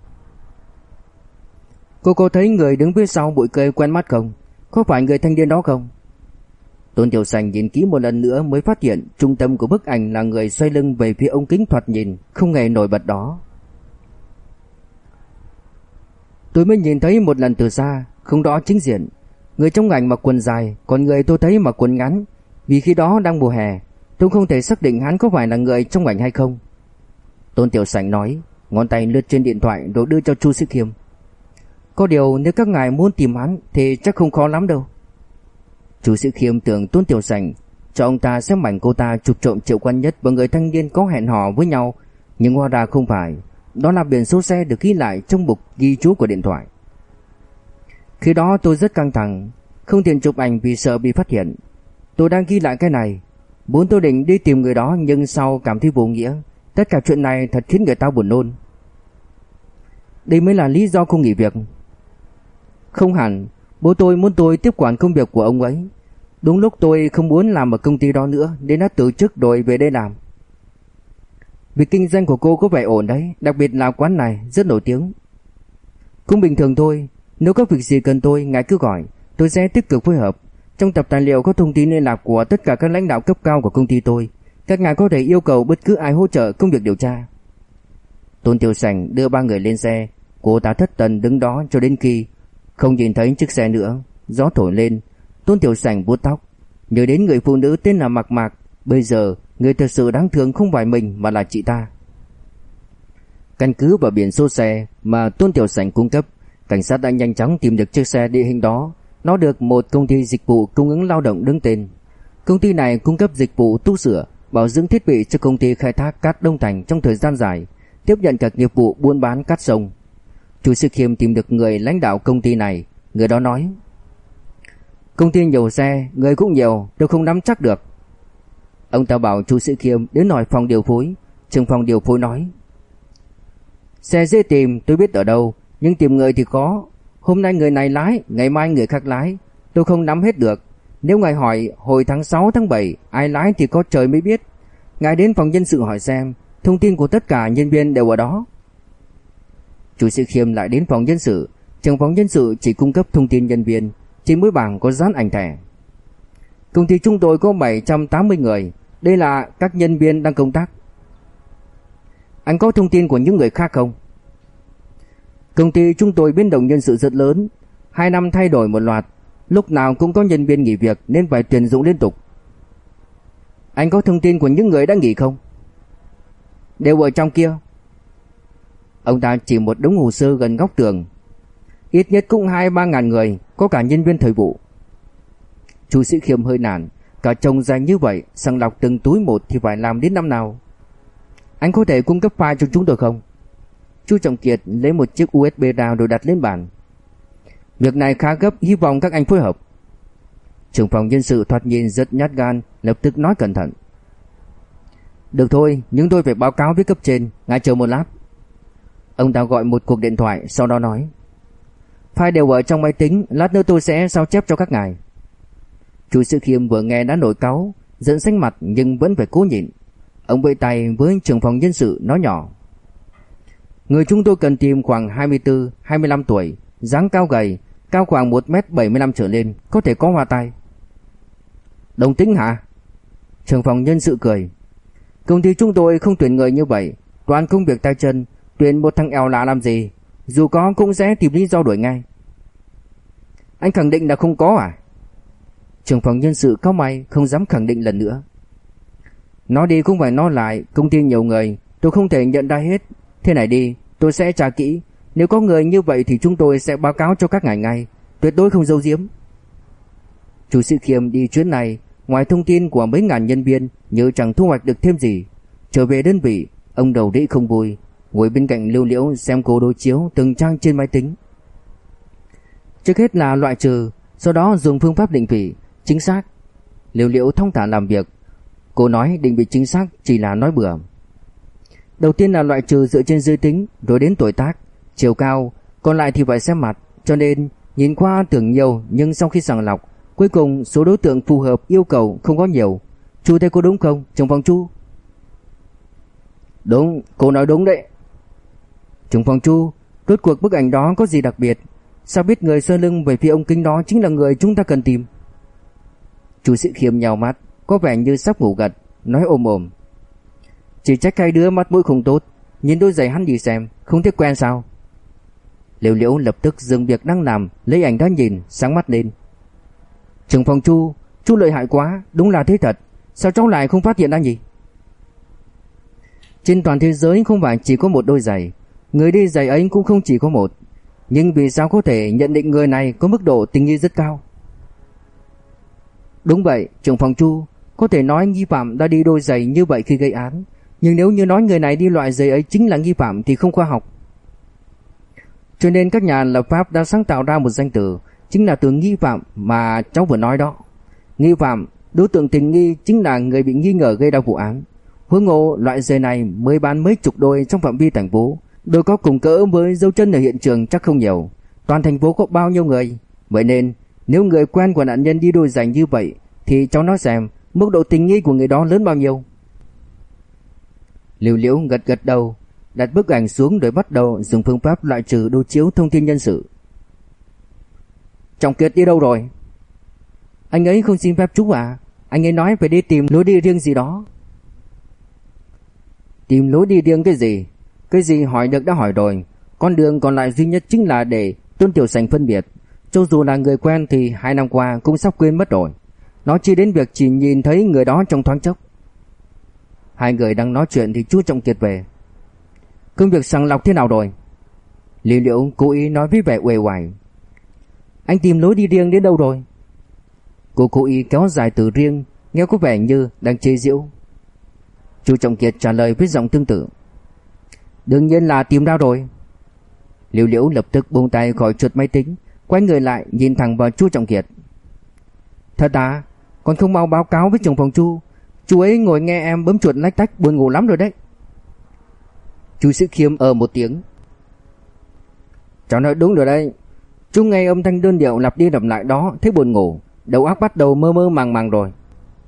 Cô có thấy người đứng phía sau bụi cây quen mắt không? Có phải người thanh niên đó không? Tôn Tiểu Sảnh nhìn kỹ một lần nữa mới phát hiện trung tâm của bức ảnh là người xoay lưng về phía ống kính thoạt nhìn không hề nổi bật đó. Tôi mới nhìn thấy một lần từ xa, không rõ chính diện. Người trong ảnh mặc quần dài, còn người tôi thấy mặc quần ngắn. Vì khi đó đang mùa hè, tôi không thể xác định hắn có phải là người trong ảnh hay không. Tôn Tiểu Sảnh nói, ngón tay lướt trên điện thoại rồi đưa cho Chu Sĩ Khiêm. Có điều nếu các ngài muốn tìm hắn thì chắc không khó lắm đâu. Chu Sĩ Khiêm tưởng Tôn Tiểu Sảnh cho ông ta xem ảnh cô ta chụp trộm Triệu Quan Nhất và người thanh niên có hẹn hò với nhau, nhưng hóa ra không phải. Đó là biển số xe được ghi lại trong mục ghi chú của điện thoại. Khi đó tôi rất căng thẳng, không tiện chụp ảnh vì sợ bị phát hiện. Tôi đang ghi lại cái này, vốn tôi định đi tìm người đó nhưng sau cảm thấy vô nghĩa. Tất cả chuyện này thật khiến người ta buồn nôn. Đây mới là lý do không nghỉ việc. Không hẳn, bố tôi muốn tôi tiếp quản công việc của ông ấy. Đúng lúc tôi không muốn làm ở công ty đó nữa nên đã từ chức rồi về đây làm. Việc kinh doanh của cô có vẻ ổn đấy, đặc biệt là quán này rất nổi tiếng. Cũng bình thường thôi, nếu có việc gì cần tôi, ngài cứ gọi, tôi sẽ tích cực phối hợp. Trong tập tài liệu có thông tin liên lạc của tất cả các lãnh đạo cấp cao của công ty tôi. Các ngài có thể yêu cầu bất cứ ai hỗ trợ công việc điều tra. Tôn Tiểu Sảnh đưa ba người lên xe. Cô ta thất thần đứng đó cho đến khi không nhìn thấy chiếc xe nữa. Gió thổi lên, Tôn Tiểu Sảnh vuốt tóc, nhớ đến người phụ nữ tên là Mạc Mạc. Bây giờ người thật sự đáng thương không phải mình mà là chị ta. Căn cứ vào biển số xe mà Tôn Tiểu Sảnh cung cấp, cảnh sát đã nhanh chóng tìm được chiếc xe địa hình đó. Nó được một công ty dịch vụ cung ứng lao động đứng tên. Công ty này cung cấp dịch vụ tu sửa, bảo dưỡng thiết bị cho công ty khai thác cát Đông Thành trong thời gian dài, tiếp nhận các nghiệp vụ buôn bán cát sông. Chu Sĩ Khiêm tìm được người lãnh đạo công ty này. Người đó nói: công ty nhiều xe, người cũng nhiều, tôi không nắm chắc được. Ông ta bảo Chu Sĩ Khiêm đến hỏi phòng điều phối. Trưởng phòng điều phối nói: xe dễ tìm, tôi biết ở đâu, nhưng tìm người thì khó. Hôm nay người này lái, ngày mai người khác lái, tôi không nắm hết được. Nếu ngài hỏi hồi tháng sáu tháng bảy ai lái thì có trời mới biết. Ngài đến phòng nhân sự hỏi xem, thông tin của tất cả nhân viên đều ở đó. Chu Sĩ Khiêm lại đến phòng nhân sự. Trưởng phòng nhân sự chỉ cung cấp thông tin nhân viên, trên mỗi bảng có dán ảnh thẻ. Công ty chúng tôi có bảy trăm tám mươi người, đây là các nhân viên đang công tác. Anh có thông tin của những người khác không? Công ty chúng tôi biến động nhân sự rất lớn, hai năm thay đổi một loạt, lúc nào cũng có nhân viên nghỉ việc nên phải tuyển dụng liên tục. Anh có thông tin của những người đã nghỉ không? Đều ở trong kia. Ông ta chỉ một đống hồ sơ gần góc tường. Ít nhất cũng hai ba ngàn người, có cả nhân viên thời vụ. Chu Sĩ Khiêm hơi nản, cả chồng dài như vậy, sàng lọc từng túi một thì phải làm đến năm nào? Anh có thể cung cấp file cho chúng tôi không? Chu Trọng Kiệt lấy một chiếc u ét bê ra rồi đặt lên bàn. Việc này khá gấp, hy vọng các anh phối hợp. Trưởng phòng nhân sự thoạt nhìn rất nhát gan, lập tức nói cẩn thận: được thôi, nhưng tôi phải báo cáo với cấp trên, ngài chờ một lát. Ông ta gọi một cuộc điện thoại, sau đó nói: file đều ở trong máy tính, lát nữa tôi sẽ sao chép cho các ngài. Chu Sĩ Khiêm vừa nghe đã nổi cáu, giận xanh mặt nhưng vẫn phải cố nhịn. Ông vẫy tay với trưởng phòng nhân sự nói nhỏ: người chúng tôi cần tìm khoảng hai mươi tư hai mươi lăm tuổi, dáng cao gầy, cao khoảng một mét bảy mươi lăm trở lên, có thể có hoa tai. Đồng tính hả? Trưởng phòng nhân sự cười: công ty chúng tôi không tuyển người như vậy, toàn công việc tay chân, tuyển một thằng eo lạ làm gì, dù có cũng sẽ tìm lý do đuổi ngay. Anh khẳng định là không có à? Trưởng phòng nhân sự cau mày, không dám khẳng định lần nữa. Nói đi cũng phải nói lại, công ty nhiều người, tôi không thể nhận ra hết. Thế này đi, tôi sẽ tra kỹ, nếu có người như vậy thì chúng tôi sẽ báo cáo cho các ngài ngay, tuyệt đối không giấu giếm. Chu Sĩ Khiêm đi chuyến này, ngoài thông tin của mấy ngàn nhân viên, như chẳng thu hoạch được thêm gì. Trở về đơn vị, ông đầu đĩ không vui, ngồi bên cạnh Liễu Liễu xem cô đối chiếu từng trang trên máy tính. Trước hết là loại trừ, sau đó dùng phương pháp định vị chính xác. Liễu Liễu thong thả làm việc. Cô nói định vị chính xác chỉ là nói bừa. Đầu tiên là loại trừ dựa trên giới tính, rồi đến tuổi tác, chiều cao, còn lại thì phải xem mặt, cho nên nhìn qua tưởng nhiều nhưng sau khi sàng lọc, cuối cùng số đối tượng phù hợp yêu cầu không có nhiều. Chú thấy cô đúng không, Trùng Phong Chu? Đúng, cô nói đúng đấy. Trùng Phong Chu, rốt cuộc bức ảnh đó có gì đặc biệt? Sao biết người sơ lưng về phía ông kính đó chính là người chúng ta cần tìm? Chu Sĩ Khiêm nhào mắt, có vẻ như sắp ngủ gật, nói ồm ồm. Chỉ trách hai đứa mắt mũi không tốt, nhìn đôi giày hắn đi xem, không thấy quen sao? Liễu Liễu lập tức dừng việc đang làm, lấy ảnh ra nhìn, sáng mắt lên. Trùng Phong Chu, chú lợi hại quá, đúng là thế thật. Sao cháu lại không phát hiện ra nhỉ? Trên toàn thế giới không phải chỉ có một đôi giày, người đi giày ấy cũng không chỉ có một. Nhưng vì sao có thể nhận định người này có mức độ tình nghi rất cao? Đúng vậy, Trùng Phong Chu, có thể nói nghi phạm đã đi đôi giày như vậy khi gây án. Nhưng nếu như nói người này đi loại giày ấy chính là nghi phạm thì không khoa học. Cho nên các nhà lập pháp đã sáng tạo ra một danh từ, chính là từ nghi phạm mà cháu vừa nói đó. Nghi phạm, đối tượng tình nghi chính là người bị nghi ngờ gây ra vụ án. Huống hồ loại giày này mới bán mấy chục đôi trong phạm vi thành phố, đôi có cùng cỡ với dấu chân ở hiện trường chắc không nhiều. Toàn thành phố có bao nhiêu người? Vậy nên nếu người quen của nạn nhân đi đôi giày như vậy thì cháu nói xem mức độ tình nghi của người đó lớn bao nhiêu? Liễu Liễu gật gật đầu, đặt bức ảnh xuống rồi bắt đầu dùng phương pháp loại trừ đối chiếu thông tin nhân sự. Trọng Kiệt đi đâu rồi? Anh ấy không xin phép chú à? Anh ấy nói phải đi tìm lối đi riêng gì đó. Tìm lối đi riêng cái gì? Cái gì hỏi được đã hỏi rồi. Con đường còn lại duy nhất chính là để Tôn Tiểu Sành phân biệt. Cho dù là người quen thì hai năm qua cũng sắp quên mất rồi. Nó chỉ đến việc chỉ nhìn thấy người đó trong thoáng chốc. Hai người đang nói chuyện thì chú Trọng Kiệt về. Công việc sàng lọc thế nào rồi? Liễu Liễu cố ý nói với vẻ uể oải. Anh tìm lối đi riêng đến đâu rồi? Cô cố ý kéo dài từ riêng, nghe có vẻ như đang chế giễu. Chú Trọng Kiệt trả lời với giọng tương tự. Đương nhiên là tìm ra rồi. Liễu Liễu lập tức buông tay khỏi chuột máy tính, quay người lại nhìn thẳng vào chú Trọng Kiệt. Thật à? Còn không mau báo cáo với Trùng Phong Chu. Chú ấy ngồi nghe em bấm chuột lách tách buồn ngủ lắm rồi đấy. Chú Sĩ Khiêm ờ một tiếng. Cháu nói đúng rồi đấy. Chú nghe âm thanh đơn điệu lặp đi lặp lại đó thấy buồn ngủ, đầu óc bắt đầu mơ mơ màng màng rồi.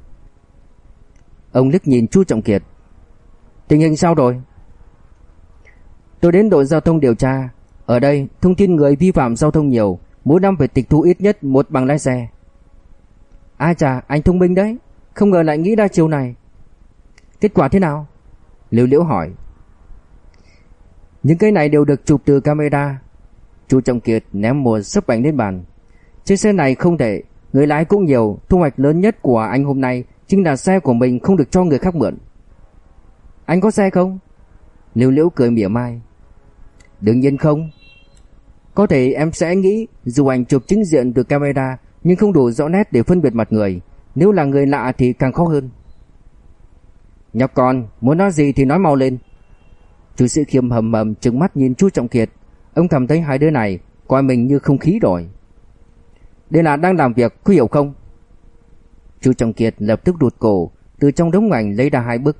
Ông liếc nhìn chú Trọng Kiệt. Tình hình sao rồi? Tôi đến đội giao thông điều tra. Ở đây thông tin người vi phạm giao thông nhiều, mỗi năm phải tịch thu ít nhất một bằng lái xe. Ai chà, anh thông minh đấy, không ngờ lại nghĩ ra chiều này. Kết quả thế nào? Liễu Liễu hỏi. Những cái này đều được chụp từ camera. Chú Trọng Kiệt ném một sấp ảnh lên bàn. Chiếc xe này không thể, người lái cũng nhiều. Thu hoạch lớn nhất của anh hôm nay chính là xe của mình không được cho người khác mượn. Anh có xe không? Liễu Liễu cười mỉa mai. Đương nhiên không. Có thể em sẽ nghĩ dù ảnh chụp chính diện từ camera nhưng không đủ rõ nét để phân biệt mặt người. Nếu là người lạ thì càng khó hơn. Nhóc con, muốn nói gì thì nói mau lên. Chú Sĩ Khiêm hầm hầm trừng mắt nhìn chú Trọng Kiệt. Ông cảm thấy hai đứa này coi mình như không khí rồi. Đây là đang làm việc, có hiểu không? Chú Trọng Kiệt lập tức đụt cổ, từ trong đống ảnh lấy ra hai bức.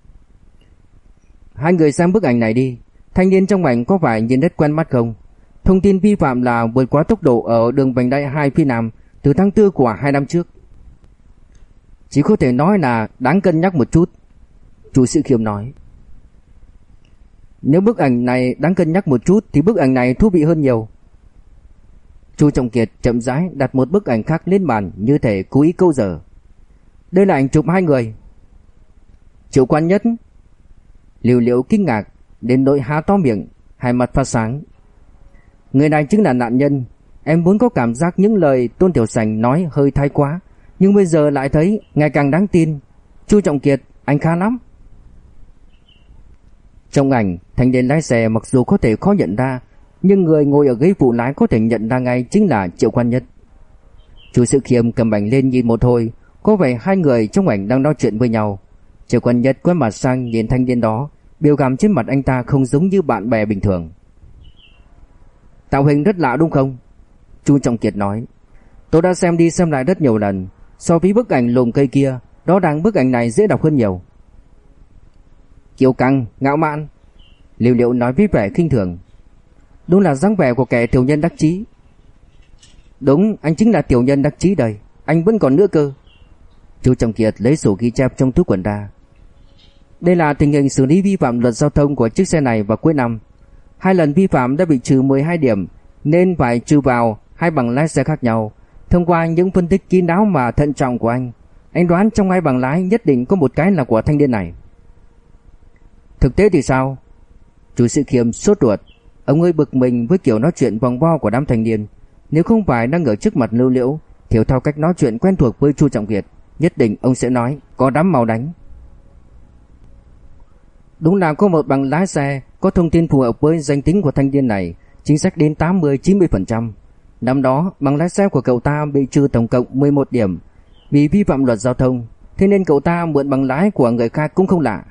Hai người xem bức ảnh này đi. Thanh niên trong ảnh có phải nhìn rất quen mắt không? Thông tin vi phạm là vượt quá tốc độ ở đường vành đai hai phía Nam từ tháng tư của hai năm trước. Chỉ có thể nói là đáng cân nhắc một chút. Chú Sĩ Khiêm nói. Nếu bức ảnh này đáng cân nhắc một chút thì bức ảnh này thú vị hơn nhiều. Chú Trọng Kiệt chậm rãi đặt một bức ảnh khác lên bàn như thể cố ý câu giờ. Đây là ảnh chụp hai người. Triệu Quan Nhất. Liễu Liễu kinh ngạc đến nỗi há to miệng, hai mắt phát sáng. Người này chính là nạn nhân. Em vốn có cảm giác những lời Tôn Tiểu Sành nói hơi thái quá, nhưng bây giờ lại thấy ngày càng đáng tin. Chú Trọng Kiệt, anh khá lắm. Trong ảnh, thanh niên lái xe mặc dù có thể khó nhận ra, nhưng người ngồi ở ghế phụ lái có thể nhận ra ngay chính là Triệu Quan Nhất. Chú Sĩ Khiêm cầm ảnh lên nhìn một hồi, có vẻ hai người trong ảnh đang nói chuyện với nhau. Triệu Quan Nhất quay mặt sang nhìn thanh niên đó, biểu cảm trên mặt anh ta không giống như bạn bè bình thường. Tạo hình rất lạ đúng không? Chú Trọng Kiệt nói. Tôi đã xem đi xem lại rất nhiều lần. So với bức ảnh lùm cây kia, rõ ràng bức ảnh này dễ đọc hơn nhiều. Kiêu căng, ngạo mạn. Liễu Liễu nói với vẻ khinh thường. Đúng là dáng vẻ của kẻ tiểu nhân đắc chí. Đúng, anh chính là tiểu nhân đắc chí đây. Anh vẫn còn nữa cơ. Chu Trọng Kiệt lấy sổ ghi chép trong túi quần ra. Đây là tình hình xử lý vi phạm luật giao thông của chiếc xe này vào cuối năm. Hai lần vi phạm đã bị trừ mười hai điểm, nên phải trừ vào hai bằng lái xe khác nhau. Thông qua những phân tích kín đáo mà thận trọng của anh, anh đoán trong hai bằng lái nhất định có một cái là của thanh niên này. Thực tế thì sao? Chu Sĩ Khiêm sốt ruột. Ông ấy bực mình với kiểu nói chuyện vòng vo của đám thanh niên. Nếu không phải đang ở trước mặt Lưu Liễu, hiểu theo cách nói chuyện quen thuộc với Chu Trọng Kiệt, nhất định ông sẽ nói có đám mau đánh. Đúng là có một bằng lái xe có thông tin phù hợp với danh tính của thanh niên này, chính xác đến tám mươi đến chín mươi phần trăm. Năm đó, bằng lái xe của cậu ta bị trừ tổng cộng mười một điểm vì vi phạm luật giao thông, thế nên cậu ta mượn bằng lái của người khác cũng không lạ.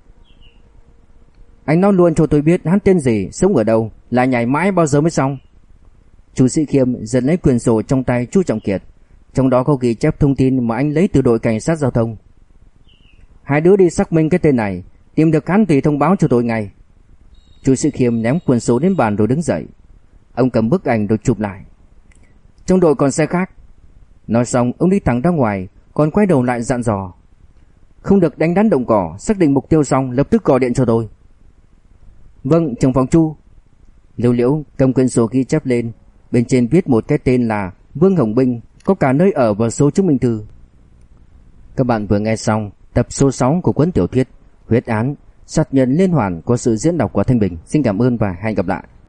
Anh nói luôn cho tôi biết hắn tên gì, sống ở đâu, là nhảy mãi bao giờ mới xong. Chu Sĩ Khiêm giật lấy quyển sổ trong tay Chu Trọng Kiệt, trong đó có ghi chép thông tin mà anh lấy từ đội cảnh sát giao thông. Hai đứa đi xác minh cái tên này, tìm được hắn thì thông báo cho tôi ngay. Chu Sĩ Khiêm ném quyển sổ lên bàn rồi đứng dậy. Ông cầm bức ảnh rồi chụp lại. Trong đội còn xe khác. Nói xong ông đi thẳng ra ngoài, còn quay đầu lại dặn dò. Không được đánh đắn động cỏ, xác định mục tiêu xong lập tức gọi điện cho tôi. Vâng, trưởng phòng Chu. Liễu Liễu cầm quyển sổ ghi chép lên, bên trên viết một cái tên là Vương Hồng Binh, có cả nơi ở và số chứng minh thư. Các bạn vừa nghe xong tập số sáu của cuốn tiểu thuyết Huyết án, sát nhân liên hoàn của sự diễn đọc của Thanh Bình. Xin cảm ơn và hẹn gặp lại.